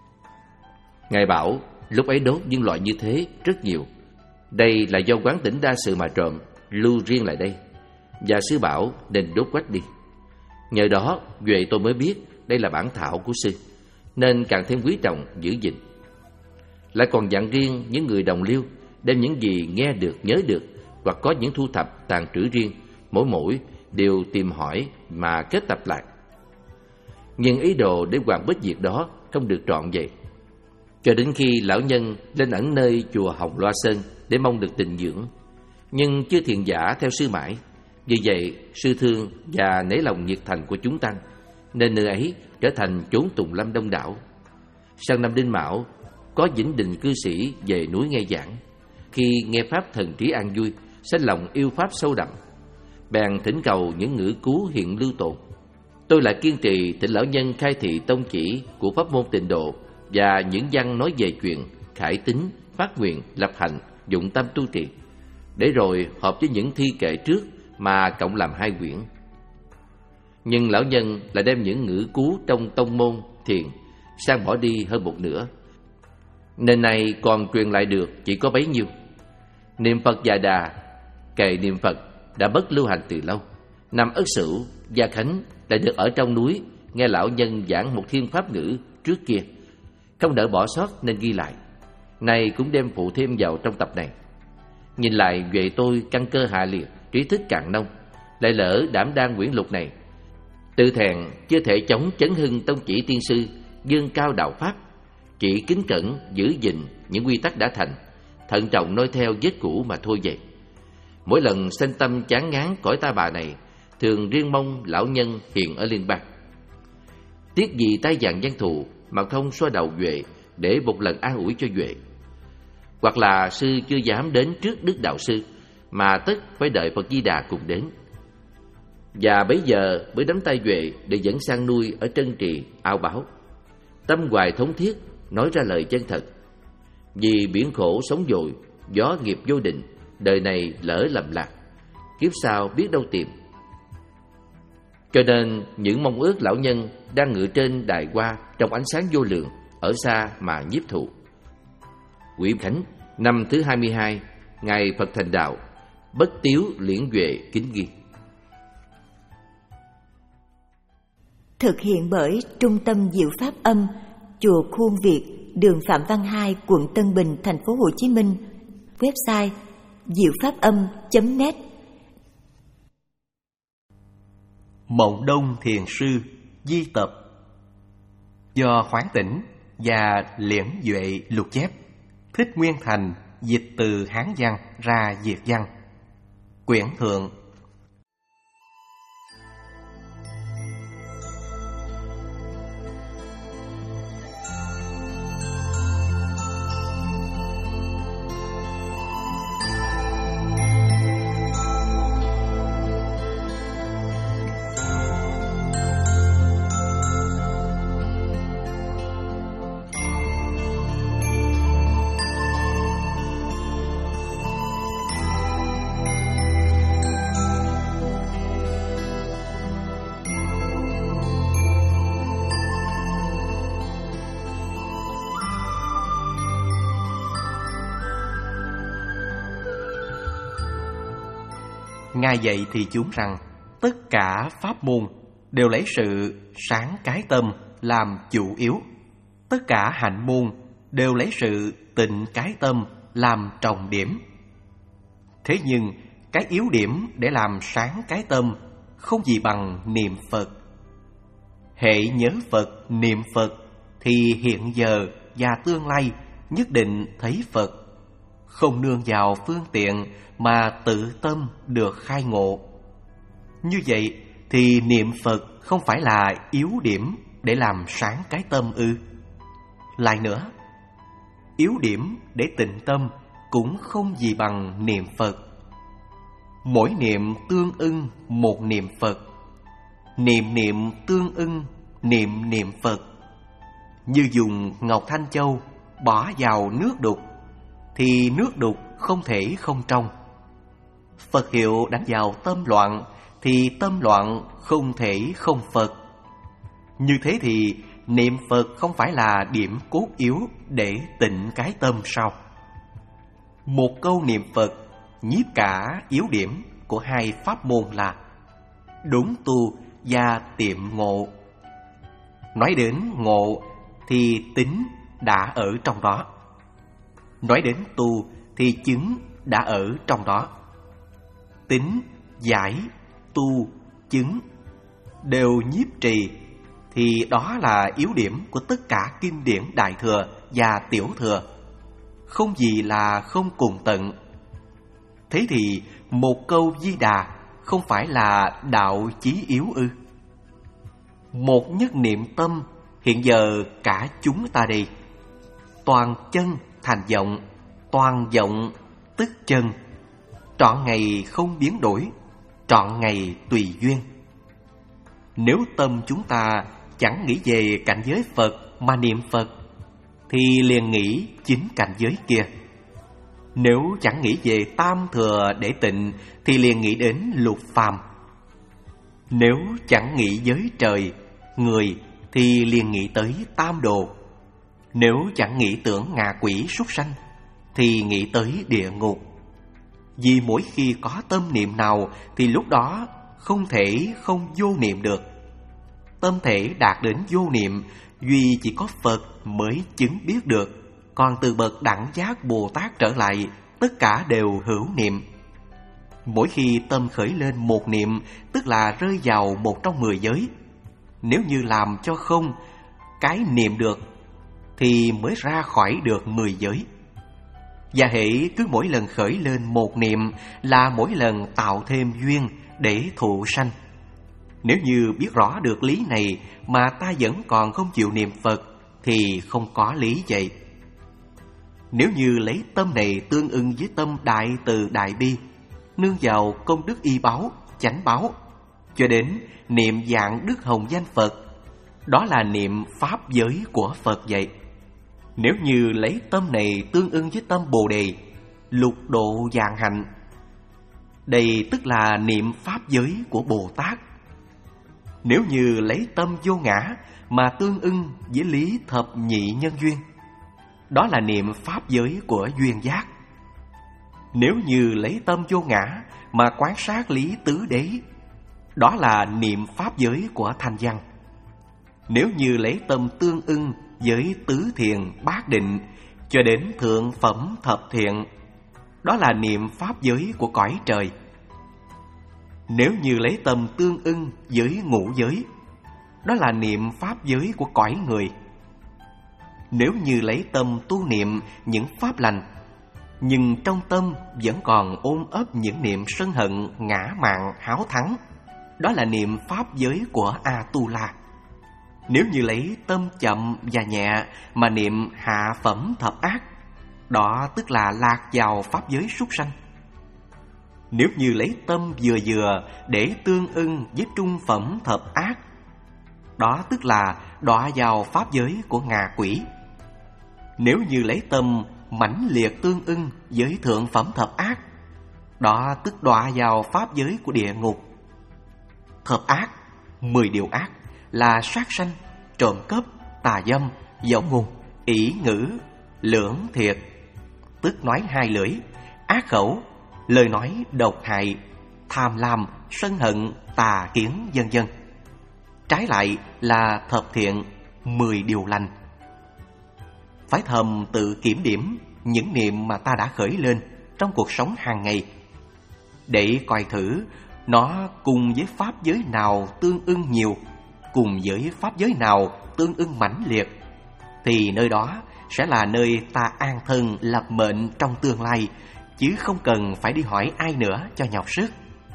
Ngài bảo lúc ấy đốt những loại như thế rất nhiều. Đây là do Quán Tĩnh đa sự mà trộm, lưu riêng lại đây. Và sư bảo nên đốt quách đi. Nhờ đó Duệ tôi mới biết đây là bản thảo của sư, nên càng thêm quý trọng giữ gìn. Lại còn dặn riêng những người đồng liêu đem những gì nghe được nhớ được, hoặc có những thu thập tàn trữ riêng, mỗi mỗi đều tìm hỏi mà kết tập lại. Nhưng ý đồ để hoàn bích việc đó không được trọn vậy. Cho đến khi lão nhân lên ẩn nơi chùa Hồng Loa Sơn để mong được tịnh dưỡng, nhưng chưa thiền giả theo sư mãi. Vì vậy sư thương và nể lòng nhiệt thành của chúng tăng, nên nơi ấy trở thành chốn tùng lâm đông đảo. Sang năm Đinh Mão, có Vĩnh Đình cư sĩ về núi nghe giảng. Khi nghe pháp thần trí an vui, sanh lòng yêu pháp sâu đậm, bèn thỉnh cầu những ngữ cú hiện lưu tồn. Tôi lại kiên trì thỉnh lão nhân khai thị tông chỉ của pháp môn Tịnh Độ và những văn nói về chuyện khải tín, phát nguyện, lập hành, dụng tâm tu trì, để rồi hợp với những thi kệ trước mà cộng làm hai quyển. Nhưng lão nhân lại đem những ngữ cú trong tông môn thiền sang bỏ đi hơn một nửa, nên nay còn truyền lại được chỉ có bấy nhiêu. Niệm Phật Già Đà, kệ niệm Phật đã bất lưu hành từ lâu. Năm Ất Sửu, Gia Khánh lại được ở trong núi nghe lão nhân giảng một thiên pháp ngữ trước kia, không đỡ bỏ sót nên ghi lại. Nay cũng đem phụ thêm vào trong tập này. Nhìn lại Duệ tôi căn cơ hạ liệt, trí thức cạn nông, lại lỡ đảm đang quyển lục này, tự thẹn chưa thể chống chấn hưng tông chỉ tiên sư, dương cao đạo pháp, chỉ kính cẩn giữ gìn những quy tắc đã thành, thận trọng noi theo vết cũ mà thôi vậy. Mỗi lần sanh tâm chán ngán cõi ta bà này, thường riêng mong lão nhân hiện ở liên bang. Tiếc gì tai vàng văn thù mà không xoa đầu Duệ để một lần an ủi cho Duệ. Hoặc là sư chưa dám đến trước Đức Đạo Sư, mà tất phải đợi Phật Di Đà cùng đến. Và bấy giờ mới đắm tay Duệ để dẫn sang nuôi ở Trân Trì, Ao Báo. Tâm hoài thống thiết, nói ra lời chân thật. Vì biển khổ sống dội, gió nghiệp vô định, đời này lỡ lầm lạc, kiếp sau biết đâu tìm. Cho nên những mong ước lão nhân đang ngự trên đài hoa trong ánh sáng vô lượng, ở xa mà nhiếp thụ. Quỷ Khánh năm thứ hai mươi hai, ngày Phật thành đạo, Bất Tiếu Liễn Duệ kính ghi. Thực hiện bởi Trung tâm Diệu Pháp Âm, chùa Khuôn Việt, đường Phạm Văn Hai, quận Tân Bình, thành phố Hồ Chí Minh. Website diệu pháp âm chấm net. Mộng Đông Thiền Sư Di tập do Quán Tĩnh và Liễn Duệ lục chép, Thích Nguyên Thành dịch từ Hán văn ra Việt văn. Quyển thượng. Ngài dạy thì chúng rằng tất cả pháp môn đều lấy sự sáng cái tâm làm chủ yếu. Tất cả hạnh môn đều lấy sự tịnh cái tâm làm trọng điểm. Thế nhưng cái yếu điểm để làm sáng cái tâm không gì bằng niệm Phật. Hễ nhớ Phật, niệm Phật thì hiện giờ và tương lai nhất định thấy Phật, không nương vào phương tiện mà tự tâm được khai ngộ. Như vậy thì niệm Phật không phải là yếu điểm để làm sáng cái tâm ư? Lại nữa, yếu điểm để tịnh tâm cũng không gì bằng niệm Phật. Mỗi niệm tương ưng một niệm Phật, niệm niệm tương ưng niệm niệm Phật. Như dùng ngọc thanh châu bỏ vào nước đục thì nước đục không thể không trong. Phật hiệu đánh vào tâm loạn thì tâm loạn không thể không Phật. Như thế thì niệm Phật không phải là điểm cốt yếu để tịnh cái tâm sao? Một câu niệm Phật nhiếp cả yếu điểm của hai pháp môn là đúng tu và tiệm ngộ. Nói đến ngộ thì tính đã ở trong đó. Nói đến tu thì chứng đã ở trong đó. Tính, giải, tu, chứng đều nhiếp trì thì đó là yếu điểm của tất cả kinh điển Đại Thừa và Tiểu Thừa, không gì là không cùng tận. Thế thì một câu Di Đà không phải là đạo chí yếu ư? Một nhất niệm tâm hiện giờ cả chúng ta đây, toàn chân thành vọng, toàn vọng tức chân, trọn ngày không biến đổi, trọn ngày tùy duyên. Nếu tâm chúng ta chẳng nghĩ về cảnh giới Phật mà niệm Phật thì liền nghĩ chính cảnh giới kia. Nếu chẳng nghĩ về tam thừa để tịnh thì liền nghĩ đến lục phàm. Nếu chẳng nghĩ giới trời, người thì liền nghĩ tới tam đồ. Nếu chẳng nghĩ tưởng ngạ quỷ súc sanh thì nghĩ tới địa ngục. Vì mỗi khi có tâm niệm nào thì lúc đó không thể không vô niệm được. Tâm thể đạt đến vô niệm duy chỉ có Phật mới chứng biết được. Còn từ bậc đẳng giác Bồ Tát trở lại, tất cả đều hữu niệm. Mỗi khi tâm khởi lên một niệm, tức là rơi vào một trong mười giới. Nếu như làm cho không cái niệm được thì mới ra khỏi được mười giới. Và hễ cứ mỗi lần khởi lên một niệm là mỗi lần tạo thêm duyên để thụ sanh. Nếu như biết rõ được lý này mà ta vẫn còn không chịu niệm Phật thì không có lý vậy. Nếu như lấy tâm này tương ưng với tâm đại từ đại bi, nương vào công đức y báo, chánh báo, cho đến niệm dạng đức hồng danh Phật, đó là niệm pháp giới của Phật vậy. Nếu như lấy tâm này tương ưng với tâm Bồ Đề, lục độ dạng hạnh, đây tức là niệm pháp giới của Bồ Tát. Nếu như lấy tâm vô ngã mà tương ưng với lý thập nhị nhân duyên, đó là niệm pháp giới của duyên giác. Nếu như lấy tâm vô ngã mà quán sát lý tứ đế, đó là niệm pháp giới của thanh văn. Nếu như lấy tâm tương ưng với tứ thiền bát định cho đến thượng phẩm thập thiện, đó là niệm pháp giới của cõi trời. Nếu như lấy tâm tương ưng với ngũ giới, đó là niệm pháp giới của cõi người. Nếu như lấy tâm tu niệm những pháp lành, nhưng trong tâm vẫn còn ôm ấp những niệm sân hận, ngã mạn, háo thắng, đó là niệm pháp giới của A-tu-la. Nếu như lấy tâm chậm và nhẹ mà niệm hạ phẩm thập ác, đó tức là lạc vào pháp giới súc sanh. Nếu như lấy tâm vừa vừa để tương ưng với trung phẩm thập ác, đó tức là đọa vào pháp giới của ngạ quỷ. Nếu như lấy tâm mãnh liệt tương ưng với thượng phẩm thập ác, đó tức đọa vào pháp giới của địa ngục. Thập ác, mười điều ác là sát sanh, trộm cắp, tà dâm, dẫu ngôn, ỷ ngữ, lưỡng thiệt, tức nói hai lưỡi, ác khẩu, lời nói độc hại, tham lam, sân hận, tà kiến vân vân. Trái lại là thập thiện, mười điều lành. Phải thầm tự kiểm điểm những niệm mà ta đã khởi lên trong cuộc sống hàng ngày, để coi thử nó cùng với pháp giới nào tương ưng nhiều, cùng với pháp giới nào tương ưng mãnh liệt, thì nơi đó sẽ là nơi ta an thân lập mệnh trong tương lai, chứ không cần phải đi hỏi ai nữa cho nhọc sức.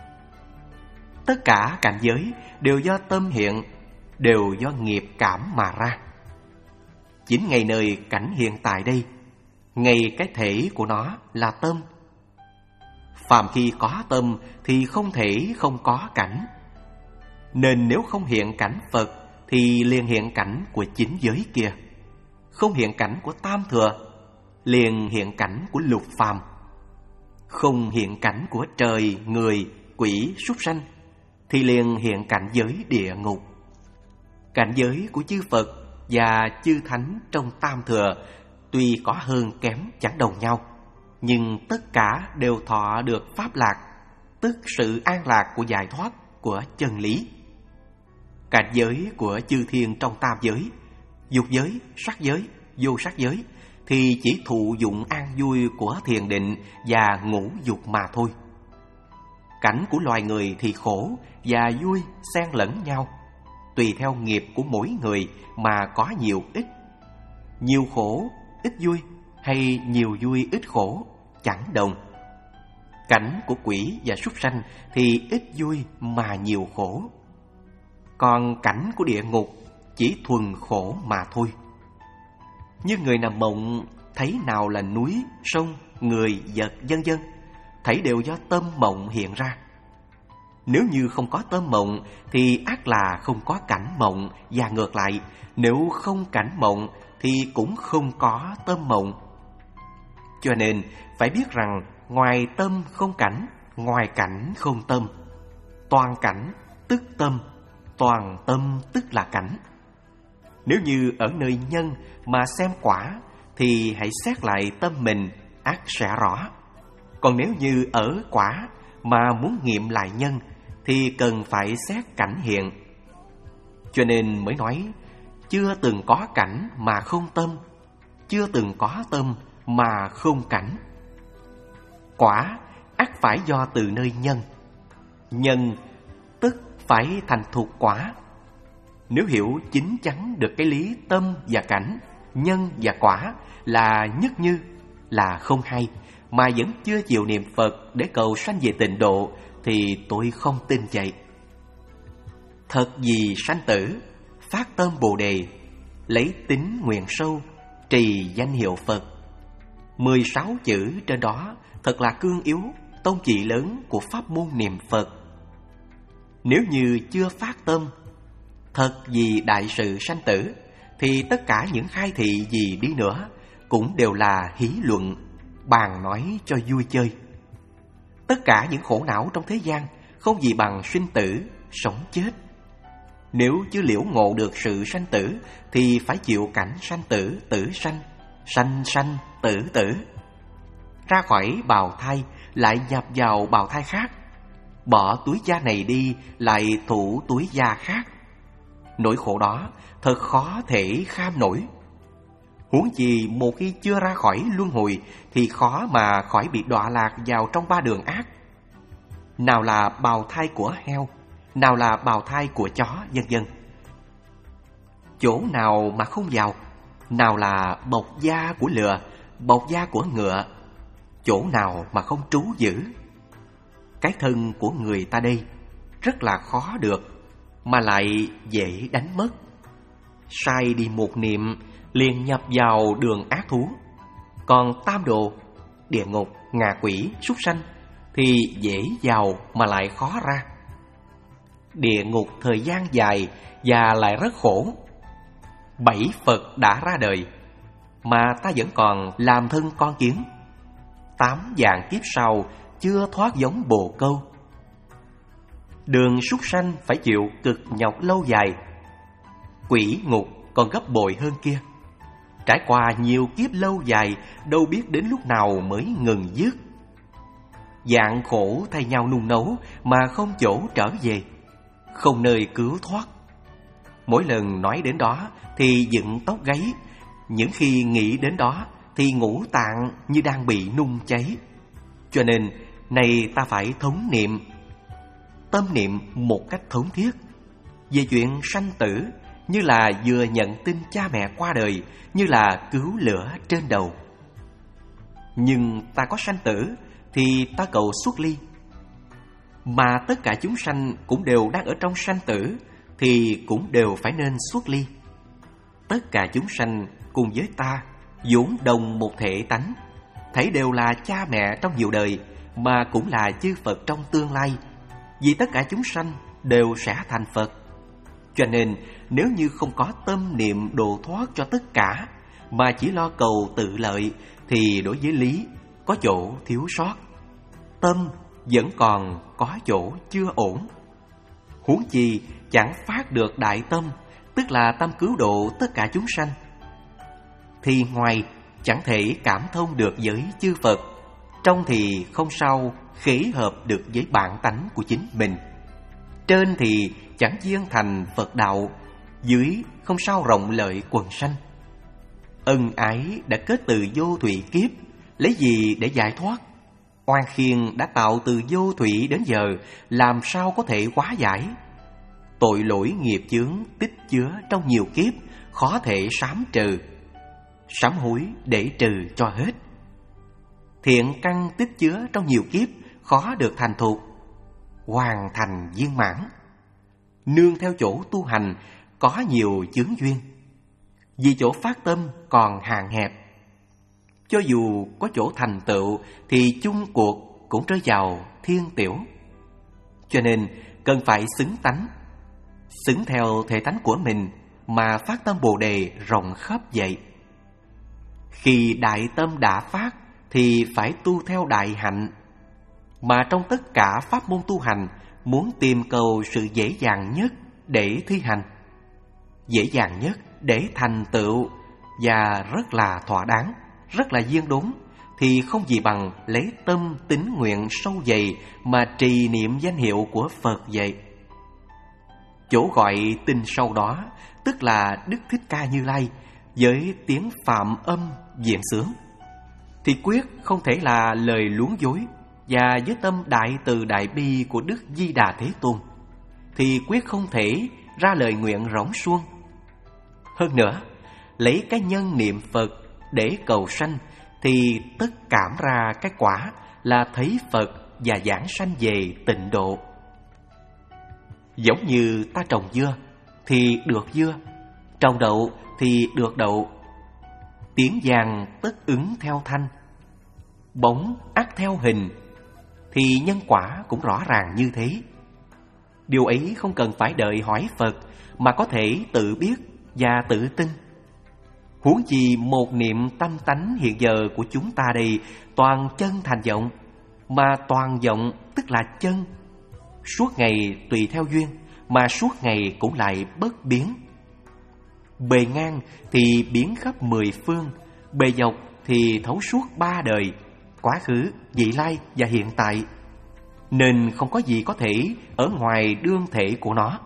Tất cả cảnh giới đều do tâm hiện, đều do nghiệp cảm mà ra. Chính ngay nơi cảnh hiện tại đây, ngay cái thể của nó là tâm. Phàm khi có tâm thì không thể không có cảnh. Nên nếu không hiện cảnh Phật thì liền hiện cảnh của chính giới kia. Không hiện cảnh của tam thừa, liền hiện cảnh của lục phàm. Không hiện cảnh của trời, người, quỷ, súc sanh thì liền hiện cảnh giới địa ngục. Cảnh giới của chư Phật và chư Thánh trong tam thừa tuy có hơn kém chẳng đồng nhau, nhưng tất cả đều thọ được pháp lạc, tức sự an lạc của giải thoát, của chân lý. Cảnh giới của chư thiên trong tam giới, dục giới, sắc giới, vô sắc giới, thì chỉ thụ dụng an vui của thiền định và ngũ dục mà thôi. Cảnh của loài người thì khổ và vui xen lẫn nhau, tùy theo nghiệp của mỗi người mà có nhiều ít. Nhiều khổ, ít vui, hay nhiều vui, ít khổ, chẳng đồng. Cảnh của quỷ và súc sanh thì ít vui mà nhiều khổ. Còn cảnh của địa ngục chỉ thuần khổ mà thôi. Như người nằm mộng, thấy nào là núi, sông, người, vật, vân vân, thấy đều do tâm mộng hiện ra. Nếu như không có tâm mộng thì ắt là không có cảnh mộng, và ngược lại, nếu không cảnh mộng thì cũng không có tâm mộng. Cho nên phải biết rằng ngoài tâm không cảnh, ngoài cảnh không tâm. Toàn cảnh tức tâm, toàn tâm tức là cảnh. Nếu như ở nơi nhân mà xem quả thì hãy xét lại tâm mình, ắt sẽ rõ. Còn nếu như ở quả mà muốn nghiệm lại nhân thì cần phải xét cảnh hiện. Cho nên mới nói chưa từng có cảnh mà không tâm, chưa từng có tâm mà không cảnh. Quả ắt phải do từ nơi nhân. Nhân tức phải thành thục quả. Nếu hiểu chính chắn được cái lý tâm và cảnh, nhân và quả là nhất như, là không hay, mà vẫn chưa chịu niệm Phật để cầu sanh về tịnh độ, thì tôi không tin vậy. Thật gì sanh tử, phát tâm Bồ Đề, lấy tín nguyện sâu, trì danh hiệu Phật. Mười sáu chữ trên đó thật là cương yếu, tông chỉ lớn của pháp môn niệm Phật. Nếu như chưa phát tâm, thật gì đại sự sanh tử, thì tất cả những khai thị gì đi nữa cũng đều là hí luận, bàn nói cho vui chơi. Tất cả những khổ não trong thế gian không gì bằng sinh tử, sống chết. Nếu chưa liễu ngộ được sự sanh tử thì phải chịu cảnh sanh tử, tử sanh, sanh sanh, tử tử. Ra khỏi bào thai lại nhập vào bào thai khác, bỏ túi da này đi lại thụ túi da khác. Nỗi khổ đó thật khó thể kham nổi. Huống chi một khi chưa ra khỏi luân hồi thì khó mà khỏi bị đọa lạc vào trong ba đường ác. Nào là bào thai của heo, nào là bào thai của chó, vân vân. Chỗ nào mà không vào, nào là bọc da của lừa, bọc da của ngựa, chỗ nào mà không trú giữ. Cái thân của người ta đây rất là khó được, mà lại dễ đánh mất. Sai đi một niệm liền nhập vào đường ác thú. Còn tam độ, địa ngục, ngạ quỷ, súc sanh thì dễ vào mà lại khó ra. Địa ngục thời gian dài và lại rất khổ. Bảy Phật đã ra đời mà ta vẫn còn làm thân con kiến. Tám vạn kiếp sau chưa thoát giống bồ câu. Đường súc sanh phải chịu cực nhọc lâu dài. Quỷ ngục còn gấp bội hơn kia. Trải qua nhiều kiếp lâu dài, đâu biết đến lúc nào mới ngừng dứt. dạng khổ thay nhau nung nấu mà không chỗ trở về, không nơi cứu thoát. Mỗi lần nói đến đó thì dựng tóc gáy, những khi nghĩ đến đó thì ngũ tạng như đang bị nung cháy. Cho nên này ta phải thống niệm, tâm niệm một cách thống thiết về chuyện sanh tử, như là vừa nhận tin cha mẹ qua đời, như là cứu lửa trên đầu. Nhưng ta có sanh tử thì ta cầu xuất ly, mà tất cả chúng sanh cũng đều đang ở trong sanh tử thì cũng đều phải nên xuất ly. Tất cả chúng sanh cùng với ta vốn đồng một thể tánh, thấy đều là cha mẹ trong nhiều đời, mà cũng là chư Phật trong tương lai, vì tất cả chúng sanh đều sẽ thành Phật. Cho nên nếu như không có tâm niệm độ thoát cho tất cả, mà chỉ lo cầu tự lợi, thì đối với lý có chỗ thiếu sót, tâm vẫn còn có chỗ chưa ổn. Huống chi chẳng phát được đại tâm, tức là tâm cứu độ tất cả chúng sanh, thì ngoài chẳng thể cảm thông được với chư Phật, trong thì không sao khế hợp được với bản tánh của chính mình, trên thì chẳng duyên thành Phật đạo, dưới không sao rộng lợi quần sanh. Ân ái đã kết từ vô thủy kiếp, lấy gì để giải thoát? Oan khiên đã tạo từ vô thủy đến giờ, làm sao có thể hóa giải? Tội lỗi nghiệp chướng tích chứa trong nhiều kiếp, khó thể sám trừ. Sám hối để trừ cho hết. Thiện căn tích chứa trong nhiều kiếp, khó được thành thục, hoàn thành viên mãn. Nương theo chỗ tu hành có nhiều chướng duyên, vì chỗ phát tâm còn hạn hẹp. Cho dù có chỗ thành tựu thì chung cuộc cũng rơi vào thiên tiểu. Cho nên cần phải xứng tánh, xứng theo thể tánh của mình mà phát tâm Bồ Đề rộng khắp vậy. Khi đại tâm đã phát thì phải tu theo đại hạnh, mà trong tất cả pháp môn tu hành muốn tìm cầu sự dễ dàng nhất để thi hành, dễ dàng nhất để thành tựu và rất là thỏa đáng, rất là duyên đúng, thì không gì bằng lấy tâm tín nguyện sâu dày mà trì niệm danh hiệu của Phật vậy. Chỗ gọi tinh sâu đó tức là Đức Thích Ca Như Lai với tiếng phạm âm diện sướng, thì quyết không thể là lời luống dối, và với tâm đại từ đại bi của Đức Di Đà Thế Tôn thì quyết không thể ra lời nguyện rỗng suông. Hơn nữa, lấy cái nhân niệm Phật để cầu sanh thì tất cảm ra cái quả là thấy Phật và giảng sanh về tịnh độ. Giống như ta trồng dưa thì được dưa, trồng đậu thì được đậu. Tiếng vàng tất ứng theo thanh, bóng ắt theo hình, thì nhân quả cũng rõ ràng như thế. Điều ấy không cần phải đợi hỏi Phật mà có thể tự biết và tự tin. Huống chi một niệm tâm tánh hiện giờ của chúng ta đây toàn chân thành vọng, mà toàn vọng tức là chân. Suốt ngày tùy theo duyên, mà suốt ngày cũng lại bất biến. Bề ngang thì biến khắp mười phương, bề dọc thì thấu suốt ba đời, quá khứ, vị lai và hiện tại, nên không có gì có thể ở ngoài đương thể của nó.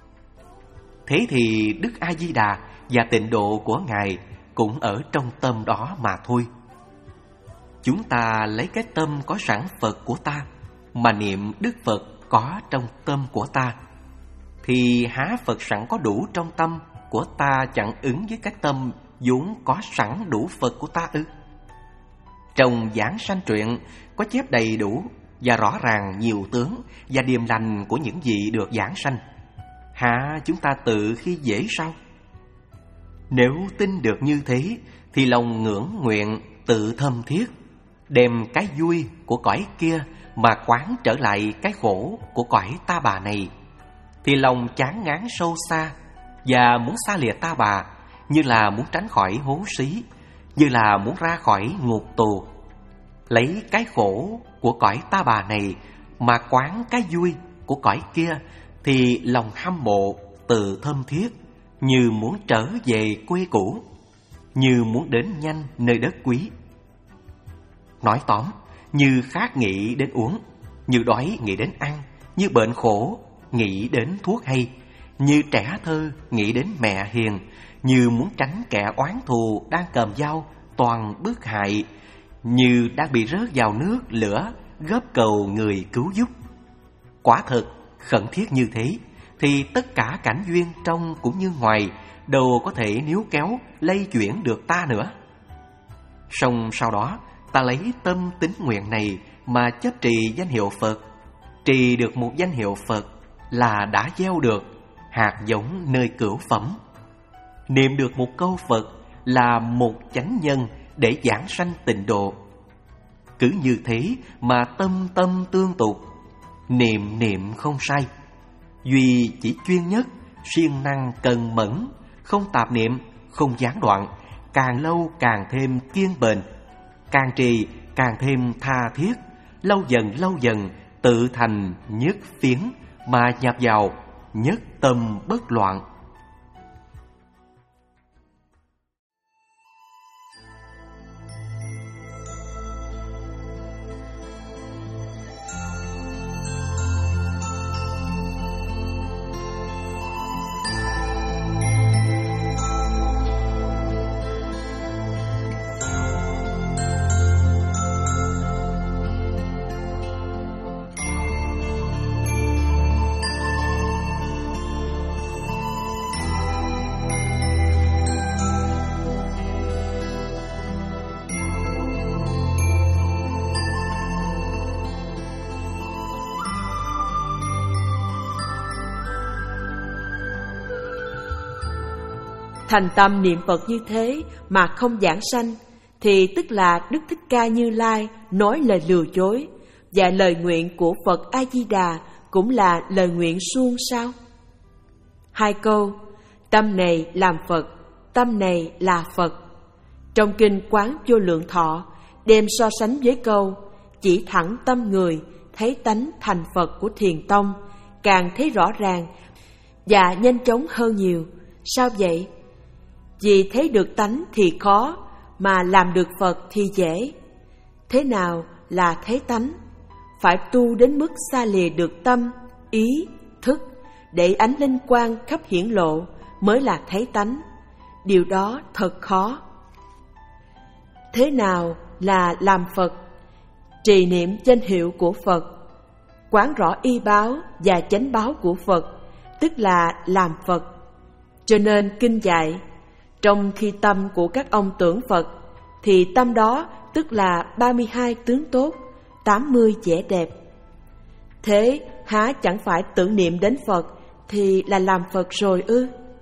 Thế thì Đức A Di Đà và tịnh độ của Ngài cũng ở trong tâm đó mà thôi. Chúng ta lấy cái tâm có sẵn Phật của ta mà niệm Đức Phật có trong tâm của ta, thì há Phật sẵn có đủ trong tâm của ta chẳng ứng với cái tâm vốn có sẵn đủ Phật của ta ư? Trong giảng sanh truyện có chép đầy đủ và rõ ràng nhiều tướng và điềm lành của những gì được giảng sanh. Hả chúng ta tự khi dễ sao? Nếu tin được như thế thì lòng ngưỡng nguyện tự thâm thiết, đem cái vui của cõi kia mà quán trở lại cái khổ của cõi ta bà này, thì lòng chán ngán sâu xa và muốn xa lìa ta bà, như là muốn tránh khỏi hố xí, như là muốn ra khỏi ngục tù. Lấy cái khổ của cõi ta bà này mà quán cái vui của cõi kia, thì lòng hâm mộ tự thâm thiết, như muốn trở về quê cũ, như muốn đến nhanh nơi đất quý. Nói tóm, như khát nghĩ đến uống, như đói nghĩ đến ăn, như bệnh khổ nghĩ đến thuốc hay, như trẻ thơ nghĩ đến mẹ hiền, như muốn tránh kẻ oán thù đang cầm dao toàn bức hại, như đang bị rớt vào nước lửa gấp cầu người cứu giúp. Quả thật khẩn thiết như thế, thì tất cả cảnh duyên trong cũng như ngoài đâu có thể níu kéo lay chuyển được ta nữa. Song sau đó ta lấy tâm tín nguyện này mà chấp trì danh hiệu Phật. Trì được một danh hiệu Phật là đã gieo được hạt giống nơi cửu phẩm. Niệm được một câu Phật là một chánh nhân để giảng sanh tịnh độ. Cứ như thế mà tâm tâm tương tục, niệm niệm không sai. Duy chỉ chuyên nhất, siêng năng cần mẫn, không tạp niệm, không gián đoạn, càng lâu càng thêm kiên bền, càng trì càng thêm tha thiết, lâu dần lâu dần tự thành nhất phiến mà nhập vào nhất tâm bất loạn. Thành tâm niệm Phật như thế mà không giảng sanh, thì tức là Đức Thích Ca Như Lai nói lời lừa dối, và lời nguyện của Phật A-di-đà cũng là lời nguyện suông sao? Hai câu, tâm này làm Phật, tâm này là Phật, trong kinh Quán Vô Lượng Thọ đem so sánh với câu chỉ thẳng tâm người thấy tánh thành Phật của Thiền Tông, càng thấy rõ ràng và nhanh chóng hơn nhiều. Sao vậy? Vì thấy được tánh thì khó, mà làm được Phật thì dễ. Thế nào là thấy tánh? Phải tu đến mức xa lìa được tâm, ý, thức, để ánh linh quang khắp hiển lộ mới là thấy tánh. Điều đó thật khó. Thế nào là làm Phật? Trì niệm danh hiệu của Phật, quán rõ y báo và chánh báo của Phật, tức là làm Phật. Cho nên kinh dạy, trong khi tâm của các ông tưởng Phật, thì tâm đó tức là ba mươi hai tướng tốt, tám mươi vẻ đẹp. Thế há chẳng phải tưởng niệm đến Phật thì là làm Phật rồi ư?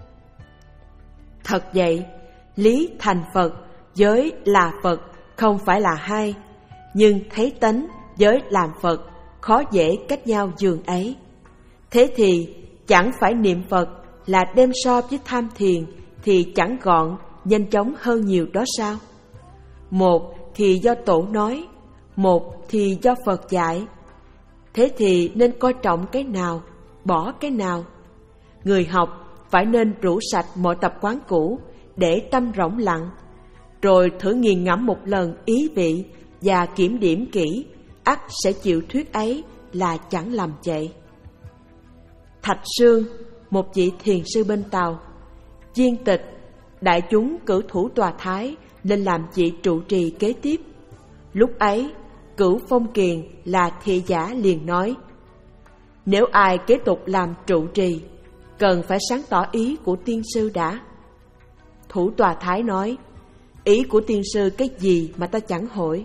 Thật vậy, lý thành Phật với là Phật không phải là hai, nhưng thấy tánh với làm Phật khó dễ cách nhau dường ấy. Thế thì chẳng phải niệm Phật là đem so với tham thiền thì chẳng gọn, nhanh chóng hơn nhiều đó sao? Một thì do tổ nói, một thì do Phật dạy. Thế thì nên coi trọng cái nào, bỏ cái nào? Người học phải nên rũ sạch mọi tập quán cũ để tâm rỗng lặng, rồi thử nghiền ngẫm một lần ý vị và kiểm điểm kỹ, ắt sẽ chịu thuyết ấy là chẳng làm vậy. Thạch Sương, một vị thiền sư bên Tàu, viên tịch, đại chúng cử Thủ Tòa Thái lên làm vị trụ trì kế tiếp. Lúc ấy, Cửu Phong Kiền là thị giả liền nói: nếu ai kế tục làm trụ trì, cần phải sáng tỏ ý của tiên sư đã. Thủ Tòa Thái nói: ý của tiên sư cái gì mà ta chẳng hỏi.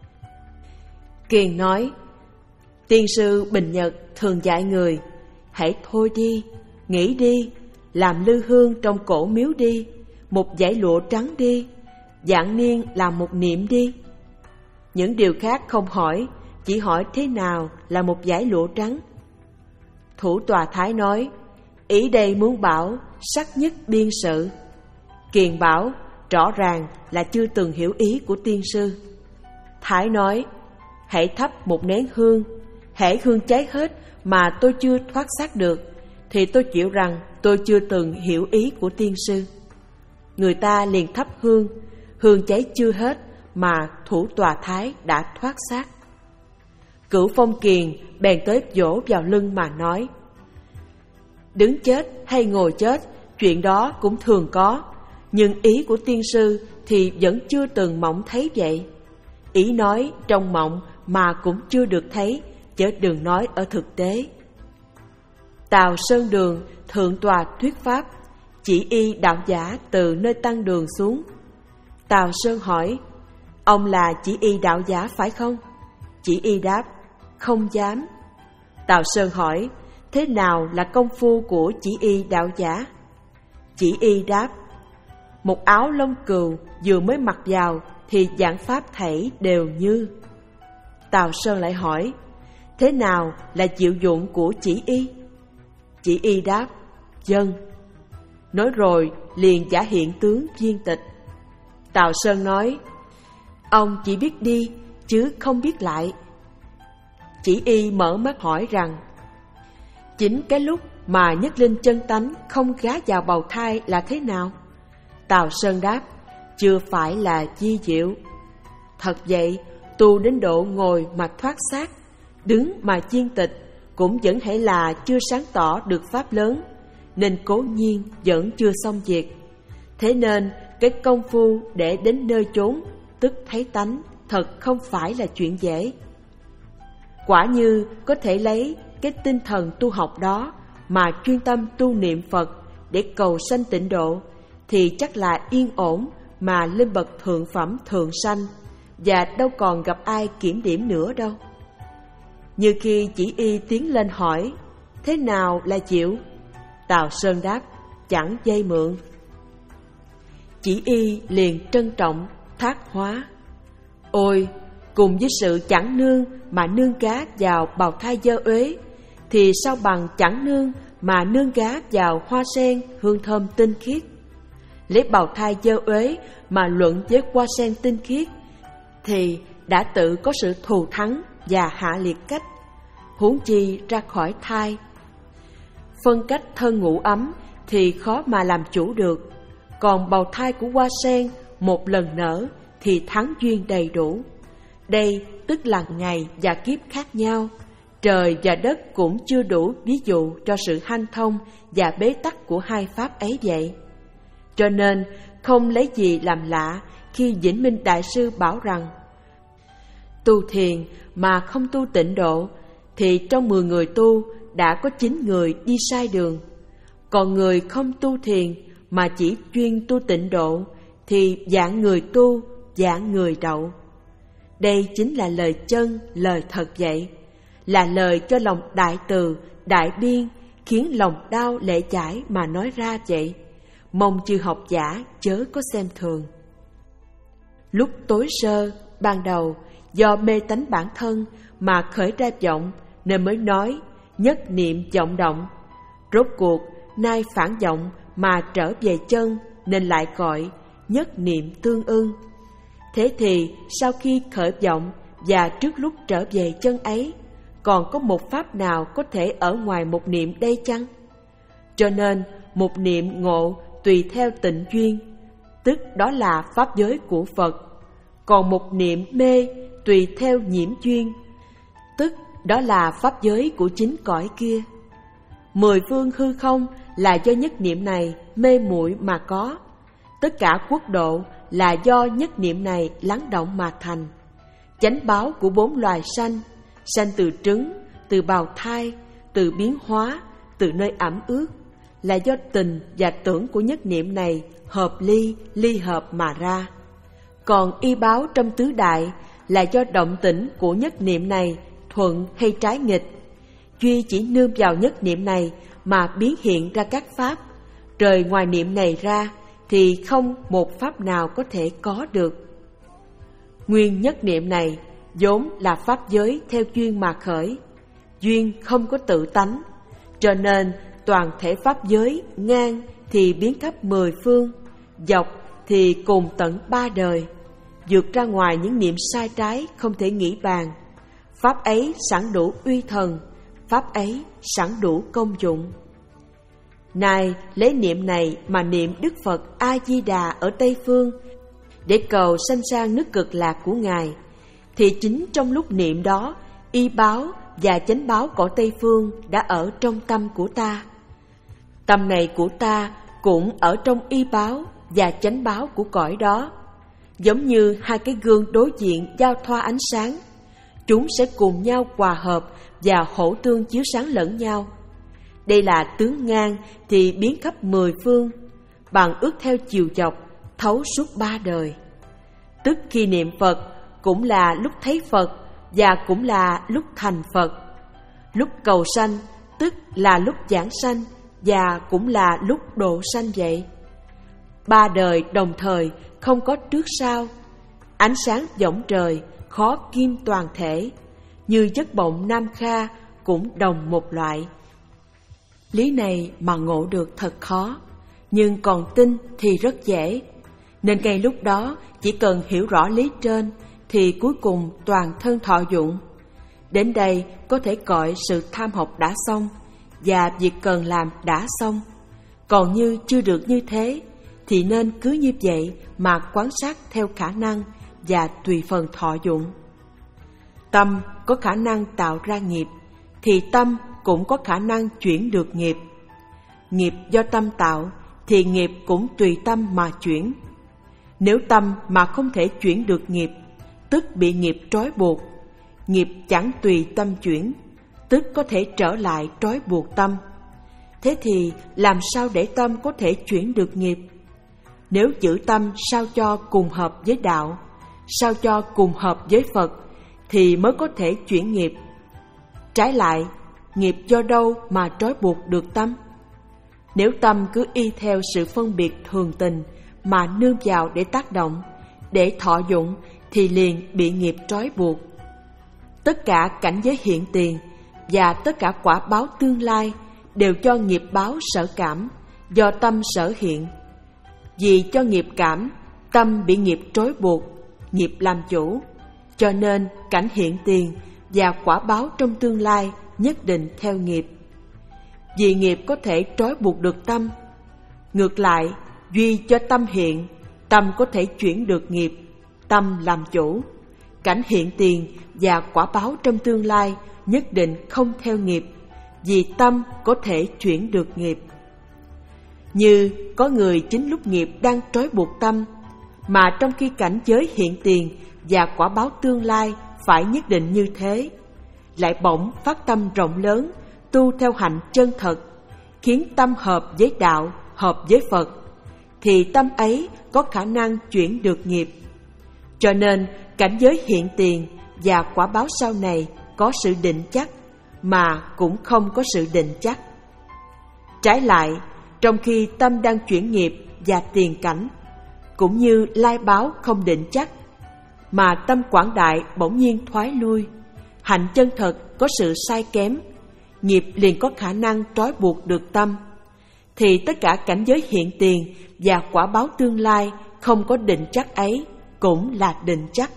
Kiền nói: tiên sư Bình Nhật thường dạy người, hãy thôi đi, nghĩ đi, làm lư hương trong cổ miếu đi, một dải lụa trắng đi, vạn niên làm một niệm đi. Những điều khác không hỏi, chỉ hỏi thế nào là một dải lụa trắng. Thủ Tòa Thái nói: ý đây muốn bảo sắc nhất biên sự. Kiền bảo rõ ràng là chưa từng hiểu ý của tiên sư. Thái nói: hãy thắp một nén hương, hễ hương cháy hết mà tôi chưa thoát xác được, thì tôi chịu rằng tôi chưa từng hiểu ý của tiên sư. Người ta liền thắp hương, hương cháy chưa hết mà Thủ Tòa Thái đã thoát xác. Cửu Phong Kiền bèn tới vỗ vào lưng mà nói: đứng chết hay ngồi chết, chuyện đó cũng thường có, nhưng ý của tiên sư thì vẫn chưa từng mộng thấy vậy. Ý nói trong mộng mà cũng chưa được thấy, chớ đừng nói ở thực tế. Tào Sơn Đường thượng tòa thuyết pháp, chỉ y đạo giả từ nơi tăng đường xuống. Tào Sơn hỏi: ông là chỉ y đạo giả phải không? Chỉ y đáp: không dám. Tào Sơn hỏi: thế nào là công phu của chỉ y đạo giả? Chỉ y đáp: một áo lông cừu vừa mới mặc vào thì giảng pháp thảy đều như. Tào Sơn lại hỏi: thế nào là diệu dụng của chỉ y? Chỉ y đáp: dân. Nói rồi liền giả hiện tướng viên tịch. Tào Sơn nói: ông chỉ biết đi chứ không biết lại. Chỉ y mở mắt hỏi rằng: chính cái lúc mà nhất linh chân tánh không gá vào bào thai là thế nào? Tào Sơn đáp: chưa phải là di diệu. Thật vậy, tu đến độ ngồi mà thoát xác, đứng mà chiên tịch, cũng vẫn hãy là chưa sáng tỏ được pháp lớn, nên cố nhiên vẫn chưa xong việc. Thế nên cái công phu để đến nơi chốn tức thấy tánh thật không phải là chuyện dễ. Quả như có thể lấy cái tinh thần tu học đó mà chuyên tâm tu niệm Phật để cầu sanh tịnh độ, thì chắc là yên ổn mà lên bậc thượng phẩm thường sanh, và đâu còn gặp ai kiểm điểm nữa đâu. Như khi chỉ y tiến lên hỏi: thế nào là chịu? Tào Sơn đáp: chẳng dây mượn. Chỉ y liền trân trọng thác hóa: ôi, cùng với sự chẳng nương mà nương gá vào bào thai dơ uế, thì sao bằng chẳng nương mà nương gá vào hoa sen hương thơm tinh khiết. Lấy bào thai dơ uế mà luận với hoa sen tinh khiết, thì đã tự có sự thù thắng và hạ liệt cách, huống chi ra khỏi thai. Phân cách thân ngũ ấm thì khó mà làm chủ được, còn bào thai của hoa sen một lần nở thì thắng duyên đầy đủ. Đây tức là ngày và kiếp khác nhau, trời và đất cũng chưa đủ ví dụ cho sự hanh thông và bế tắc của hai pháp ấy vậy. Cho nên không lấy gì làm lạ khi Vĩnh Minh Đại Sư bảo rằng: tu thiền mà không tu tịnh độ, thì trong mười người tu đã có chín người đi sai đường. Còn người không tu thiền mà chỉ chuyên tu tịnh độ, thì dạng người tu, dạng người đậu. Đây chính là lời chân, lời thật vậy, là lời cho lòng đại từ, đại biên, khiến lòng đau lệ chảy mà nói ra vậy. Mong chư học giả chớ có xem thường. Lúc tối sơ, ban đầu, do mê tánh bản thân mà khởi ra vọng, nên mới nói nhất niệm vọng động. Rốt cuộc, nay phản vọng mà trở về chân, nên lại gọi nhất niệm tương ưng. Thế thì sau khi khởi vọng và trước lúc trở về chân ấy, còn có một pháp nào có thể ở ngoài một niệm đây chăng? Cho nên một niệm ngộ tùy theo tịnh duyên, tức đó là pháp giới của Phật. Còn một niệm mê tùy theo nhiễm duyên, tức đó là pháp giới của chính cõi kia. Mười phương hư không là do nhất niệm này mê muội mà có. Tất cả quốc độ là do nhất niệm này lắng động mà thành. Chánh báo của bốn loài sanh, sanh từ trứng, từ bào thai, từ biến hóa, từ nơi ẩm ướt, là do tình và tưởng của nhất niệm này hợp ly, ly hợp mà ra. Còn y báo trong tứ đại là do động tĩnh của nhất niệm này thuận hay trái nghịch. Duy chỉ nương vào nhất niệm này mà biến hiện ra các pháp. Rời ngoài niệm này ra thì không một pháp nào có thể có được. Nguyên nhất niệm này vốn là pháp giới theo duyên mà khởi. Duyên không có tự tánh, cho nên toàn thể pháp giới ngang thì biến khắp mười phương, dọc thì cùng tận ba đời, vượt ra ngoài những niệm sai trái không thể nghĩ bàn. Pháp ấy sẵn đủ uy thần, pháp ấy sẵn đủ công dụng. Này lấy niệm này mà niệm Đức Phật A-di-đà ở Tây Phương, để cầu sanh sang nước cực lạc của Ngài, thì chính trong lúc niệm đó y báo và chánh báo cõi Tây Phương đã ở trong tâm của ta. Tâm này của ta cũng ở trong y báo và chánh báo của cõi đó. Giống như hai cái gương đối diện giao thoa ánh sáng, chúng sẽ cùng nhau hòa hợp và hỗ tương chiếu sáng lẫn nhau. Đây là tướng ngang thì biến khắp mười phương, bằng ước theo chiều dọc, thấu suốt ba đời. Tức khi niệm Phật cũng là lúc thấy Phật và cũng là lúc thành Phật. Lúc cầu sanh tức là lúc giảng sanh và cũng là lúc độ sanh vậy. Ba đời đồng thời, không có trước sau. Ánh sáng võng trời, khó kim toàn thể, như giấc mộng Nam Kha cũng đồng một loại. Lý này mà ngộ được thật khó, nhưng còn tin thì rất dễ. Nên ngay lúc đó chỉ cần hiểu rõ lý trên thì cuối cùng toàn thân thọ dụng. Đến đây có thể gọi sự tham học đã xong và việc cần làm đã xong. Còn như chưa được như thế thì nên cứ như vậy mà quan sát theo khả năng và tùy phần thọ dụng. Tâm có khả năng tạo ra nghiệp thì tâm cũng có khả năng chuyển được nghiệp. Nghiệp do tâm tạo thì nghiệp cũng tùy tâm mà chuyển. Nếu tâm mà không thể chuyển được nghiệp, tức bị nghiệp trói buộc. Nghiệp chẳng tùy tâm chuyển, tức có thể trở lại trói buộc tâm. Thế thì làm sao để tâm có thể chuyển được nghiệp? Nếu giữ tâm sao cho cùng hợp với đạo, sao cho cùng hợp với Phật, thì mới có thể chuyển nghiệp. Trái lại, nghiệp do đâu mà trói buộc được tâm? Nếu tâm cứ y theo sự phân biệt thường tình mà nương vào để tác động, để thọ dụng, thì liền bị nghiệp trói buộc. Tất cả cảnh giới hiện tiền và tất cả quả báo tương lai đều cho nghiệp báo sở cảm, do tâm sở hiện. Vì cho nghiệp cảm, tâm bị nghiệp trói buộc, nghiệp làm chủ, cho nên cảnh hiện tiền và quả báo trong tương lai nhất định theo nghiệp. Vì nghiệp có thể trói buộc được tâm. Ngược lại, duy cho tâm hiện, tâm có thể chuyển được nghiệp, tâm làm chủ. Cảnh hiện tiền và quả báo trong tương lai nhất định không theo nghiệp, vì tâm có thể chuyển được nghiệp. Như có người chính lúc nghiệp đang trói buộc tâm, mà trong khi cảnh giới hiện tiền và quả báo tương lai phải nhất định như thế, lại bỗng phát tâm rộng lớn, tu theo hạnh chân thật, khiến tâm hợp với đạo, hợp với Phật, thì tâm ấy có khả năng chuyển được nghiệp. Cho nên cảnh giới hiện tiền và quả báo sau này có sự định chắc, mà cũng không có sự định chắc. Trái lại, trong khi tâm đang chuyển nghiệp và tiền cảnh, cũng như lai báo không định chắc, mà tâm quảng đại bỗng nhiên thoái lui, hạnh chân thật có sự sai kém, nghiệp liền có khả năng trói buộc được tâm, thì tất cả cảnh giới hiện tiền và quả báo tương lai không có định chắc ấy cũng là định chắc.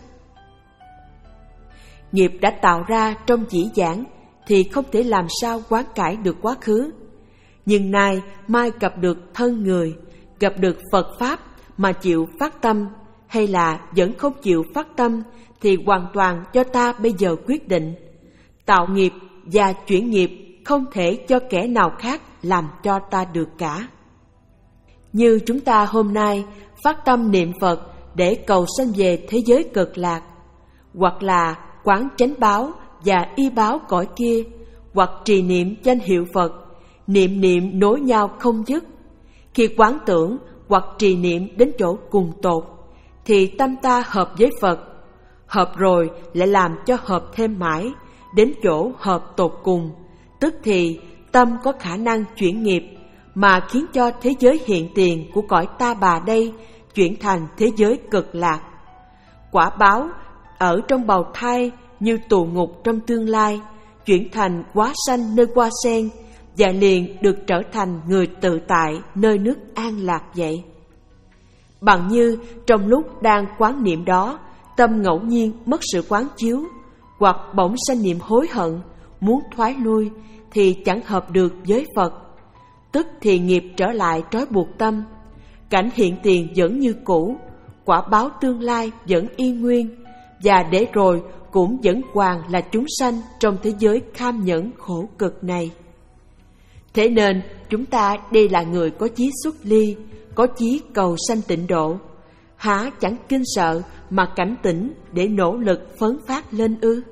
Nghiệp đã tạo ra trong dĩ vãng thì không thể làm sao hoán cải được quá khứ. Nhưng nay mai gặp được thân người, gặp được Phật Pháp mà chịu phát tâm, hay là vẫn không chịu phát tâm, thì hoàn toàn do ta bây giờ quyết định. Tạo nghiệp và chuyển nghiệp không thể cho kẻ nào khác làm cho ta được cả. Như chúng ta hôm nay phát tâm niệm Phật để cầu sanh về thế giới cực lạc, hoặc là quán chánh báo và y báo cõi kia, hoặc trì niệm danh hiệu Phật, niệm niệm nối nhau không dứt. Khi quán tưởng hoặc trì niệm đến chỗ cùng tột, thì tâm ta hợp với Phật, hợp rồi lại làm cho hợp thêm mãi, đến chỗ hợp tột cùng, tức thì tâm có khả năng chuyển nghiệp, mà khiến cho thế giới hiện tiền của cõi ta bà đây chuyển thành thế giới cực lạc. Quả báo ở trong bào thai như tù ngục trong tương lai, chuyển thành hóa sanh nơi hoa sen, và liền được trở thành người tự tại nơi nước an lạc vậy. Bằng như trong lúc đang quán niệm đó, tâm ngẫu nhiên mất sự quán chiếu, hoặc bỗng sanh niệm hối hận, muốn thoái lui, thì chẳng hợp được với Phật. Tức thì nghiệp trở lại trói buộc tâm, cảnh hiện tiền vẫn như cũ, quả báo tương lai vẫn y nguyên, và để rồi cũng vẫn hoàn là chúng sanh trong thế giới kham nhẫn khổ cực này. Thế nên chúng ta đây là người có chí xuất ly, có chí cầu sanh tịnh độ, há chẳng kinh sợ mà cảnh tỉnh để nỗ lực phấn phát lên ư?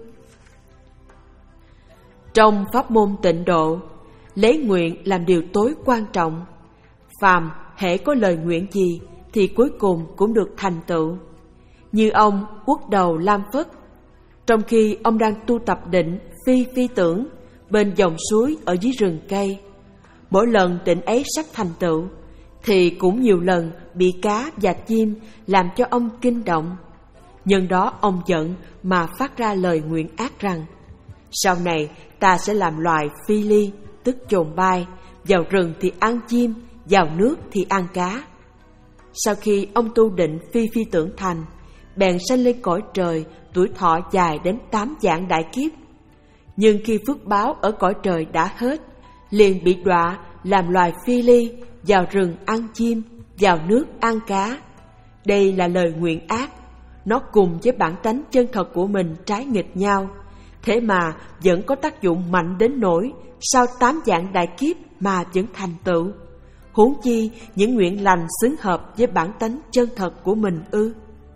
Trong pháp môn tịnh độ, lấy nguyện làm điều tối quan trọng. Phàm hễ có lời nguyện gì thì cuối cùng cũng được thành tựu. Như ông Uất Đầu Lam Phất, trong khi ông đang tu tập định phi phi tưởng bên dòng suối ở dưới rừng cây, mỗi lần định ấy sắp thành tựu thì cũng nhiều lần bị cá và chim làm cho ông kinh động. Nhân đó ông giận mà phát ra lời nguyện ác rằng: sau này ta sẽ làm loài phi ly, tức chồn bay, vào rừng thì ăn chim, vào nước thì ăn cá. Sau khi ông tu định phi phi tưởng thành, bèn sanh lên cõi trời, tuổi thọ dài đến tám vạn đại kiếp. Nhưng khi phước báo ở cõi trời đã hết, liền bị đọa làm loài phi ly, vào rừng ăn chim, vào nước ăn cá. Đây là lời nguyện ác, nó cùng với bản tánh chân thật của mình trái nghịch nhau, thế mà vẫn có tác dụng mạnh đến nỗi sau tám vạn đại kiếp mà vẫn thành tựu. Huống chi những nguyện lành xứng hợp với bản tánh chân thật của mình ư?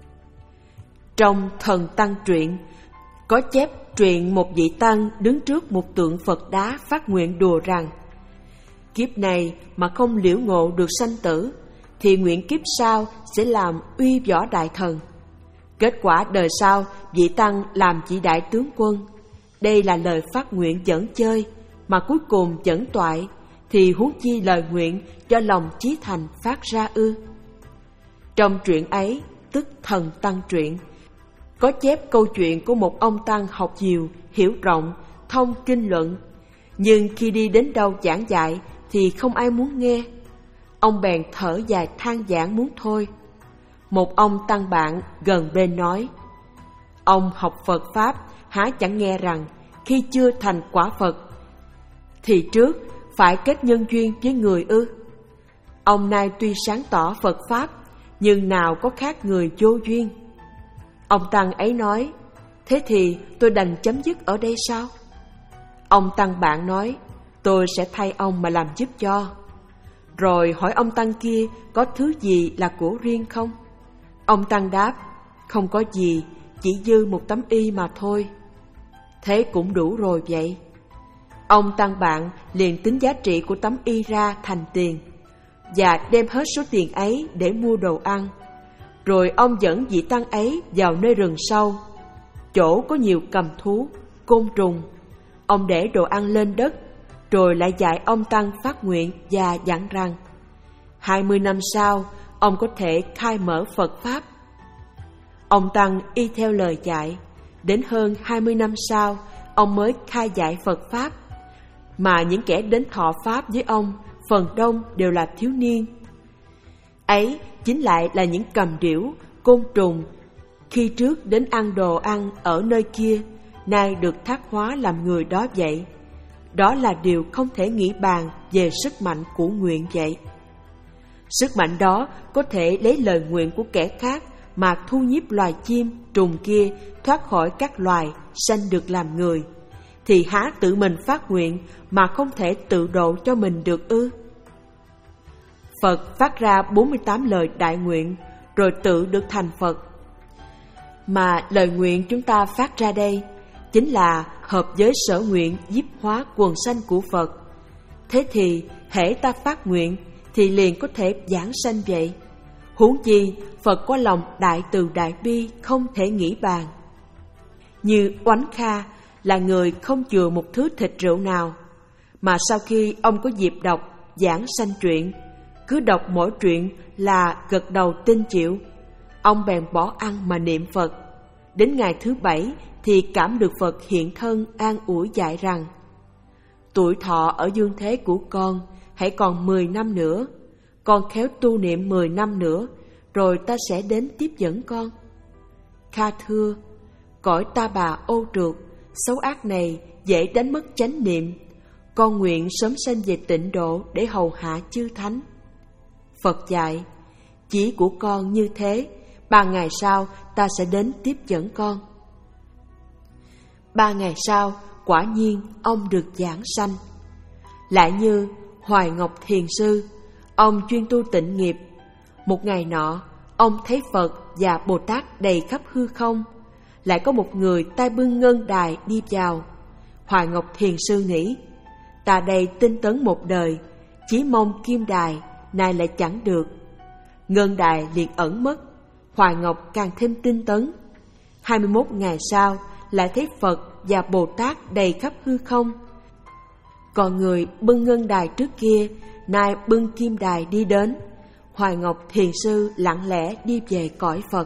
Trong Thần Tăng truyện có chép truyện một vị tăng đứng trước một tượng Phật đá phát nguyện đùa rằng: kiếp này mà không liễu ngộ được sanh tử thì nguyện kiếp sau sẽ làm uy võ đại thần. Kết quả đời sau vị tăng làm chỉ đại tướng quân. Đây là lời phát nguyện dẫn chơi mà cuối cùng dẫn toại, thì huống chi lời nguyện do lòng chí thành phát ra ư? Trong truyện ấy, tức Thần Tăng truyện, có chép câu chuyện của một ông tăng học nhiều, hiểu rộng, thông kinh luận, nhưng khi đi đến đâu giảng dạy thì không ai muốn nghe. Ông bèn thở dài than vãn muốn thôi. Một ông tăng bạn gần bên nói: ông học Phật Pháp há chẳng nghe rằng khi chưa thành quả Phật thì trước phải kết nhân duyên với người ư? Ông nay tuy sáng tỏ Phật Pháp, nhưng nào có khác người vô duyên. Ông tăng ấy nói: thế thì tôi đành chấm dứt ở đây sao? Ông tăng bạn nói: tôi sẽ thay ông mà làm giúp cho. Rồi hỏi ông tăng kia có thứ gì là của riêng không? Ông tăng đáp: không có gì, chỉ dư một tấm y mà thôi. Thế cũng đủ rồi vậy. Ông tăng bạn liền tính giá trị của tấm y ra thành tiền và đem hết số tiền ấy để mua đồ ăn. Rồi ông dẫn vị tăng ấy vào nơi rừng sâu, chỗ có nhiều cầm thú, côn trùng. Ông để đồ ăn lên đất, rồi lại dạy ông tăng phát nguyện và dặn rằng hai mươi năm sau ông có thể khai mở Phật Pháp. Ông tăng y theo lời dạy. Đến hơn hai mươi năm sau, ông mới khai dạy Phật Pháp. Mà những kẻ đến thọ Pháp với ông, phần đông đều là thiếu niên. Ấy chính lại là những cầm điểu, côn trùng, khi trước đến ăn đồ ăn ở nơi kia, nay được thác hóa làm người đó vậy. Đó là điều không thể nghĩ bàn về sức mạnh của nguyện vậy. Sức mạnh đó có thể lấy lời nguyện của kẻ khác mà thu nhiếp loài chim, trùng kia thoát khỏi các loài, sanh được làm người. Thì há tự mình phát nguyện mà không thể tự độ cho mình được ư? Phật phát ra bốn mươi tám lời đại nguyện, rồi tự được thành Phật. Mà lời nguyện chúng ta phát ra đây chính là hợp với sở nguyện nhiếp hóa quần sanh của Phật. Thế thì hễ ta phát nguyện thì liền có thể giảng sanh vậy. Huống chi Phật có lòng đại từ đại bi không thể nghĩ bàn. Như Oánh Kha là người không chừa một thứ thịt rượu nào, mà sau khi ông có dịp đọc giảng sanh truyện, cứ đọc mỗi truyện là gật đầu tin chịu, ông bèn bỏ ăn mà niệm Phật. Đến ngày thứ bảy thì cảm được Phật hiện thân an ủi dạy rằng: tuổi thọ ở dương thế của con hãy còn mười năm nữa, con khéo tu niệm mười năm nữa, rồi ta sẽ đến tiếp dẫn con. Kha thưa, cõi ta bà ô trượt, xấu ác này dễ đánh mất chánh niệm. Con nguyện sớm sanh về tịnh độ để hầu hạ chư thánh. Phật dạy: chí của con như thế, ba ngày sau ta sẽ đến tiếp dẫn con. Ba ngày sau, quả nhiên ông được giảng sanh. Lại như Hoài Ngọc Thiền Sư, ông chuyên tu tịnh nghiệp. Một ngày nọ, ông thấy Phật và Bồ Tát đầy khắp hư không. Lại có một người tay bưng ngân đài đi vào. Hoài Ngọc Thiền Sư nghĩ, ta đây tinh tấn một đời, chỉ mong kim đài, nay lại chẳng được. Ngân đài liền ẩn mất. Hoài Ngọc càng thêm tinh tấn. Hai mươi mốt ngày sau, lại thấy Phật và Bồ Tát đầy khắp hư không. Còn người bưng ngân đài trước kia, nay bưng kim đài đi đến. Hoài Ngọc Thiền Sư lặng lẽ đi về cõi Phật.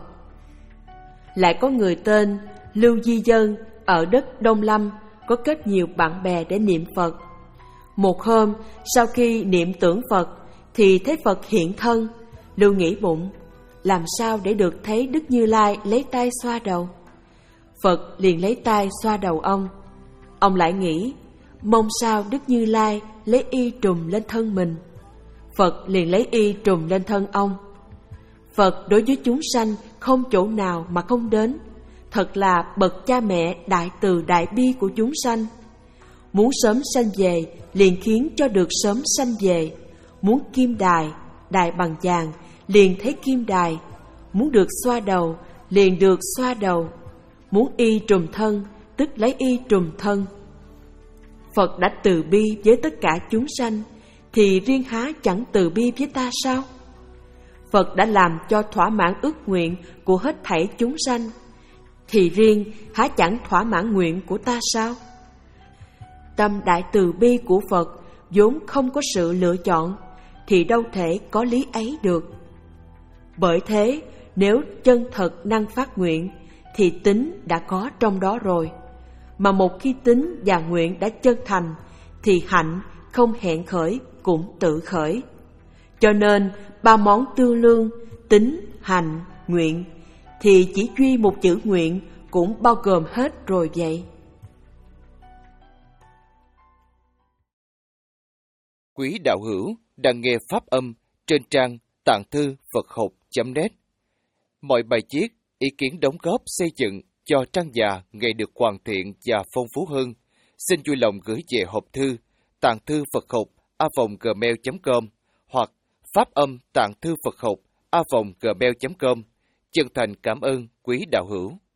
Lại có người tên Lưu Di Dân ở đất Đông Lâm, có kết nhiều bạn bè để niệm Phật. Một hôm, sau khi niệm tưởng Phật, thì thấy Phật hiện thân. Lưu nghĩ bụng, làm sao để được thấy Đức Như Lai lấy tay xoa đầu? Phật liền lấy tay xoa đầu ông. Ông lại nghĩ, mong sao Đức Như Lai lấy y trùm lên thân mình. Phật liền lấy y trùm lên thân ông. Phật đối với chúng sanh không chỗ nào mà không đến. Thật là bậc cha mẹ đại từ đại bi của chúng sanh. Muốn sớm sanh về liền khiến cho được sớm sanh về. Muốn kim đài, đài bằng vàng, liền thấy kim đài. Muốn được xoa đầu, liền được xoa đầu. Muốn y trùm thân, tức lấy y trùm thân. Phật đã từ bi với tất cả chúng sanh, thì riêng há chẳng từ bi với ta sao? Phật đã làm cho thỏa mãn ước nguyện của hết thảy chúng sanh, thì riêng há chẳng thỏa mãn nguyện của ta sao? Tâm đại từ bi của Phật vốn không có sự lựa chọn, thì đâu thể có lý ấy được. Bởi thế, nếu chân thật năng phát nguyện, thì tính đã có trong đó rồi. Mà một khi tính và nguyện đã chân thành, thì hạnh không hẹn khởi cũng tự khởi. Cho nên ba món tư lương, tính, hành, nguyện, thì chỉ duy một chữ nguyện cũng bao gồm hết rồi vậy. Quý đạo hữu đang nghe pháp âm trên trang tạng thư Phật học chấm net. Mọi bài viết, ý kiến đóng góp xây dựng cho trang già ngày được hoàn thiện và phong phú hơn, xin vui lòng gửi về hộp thư tạng thư Phật học a vòng gmail chấm com hoặc pháp âm tạng thư Phật học a vòng gmail chấm com. Chân thành cảm ơn quý đạo hữu.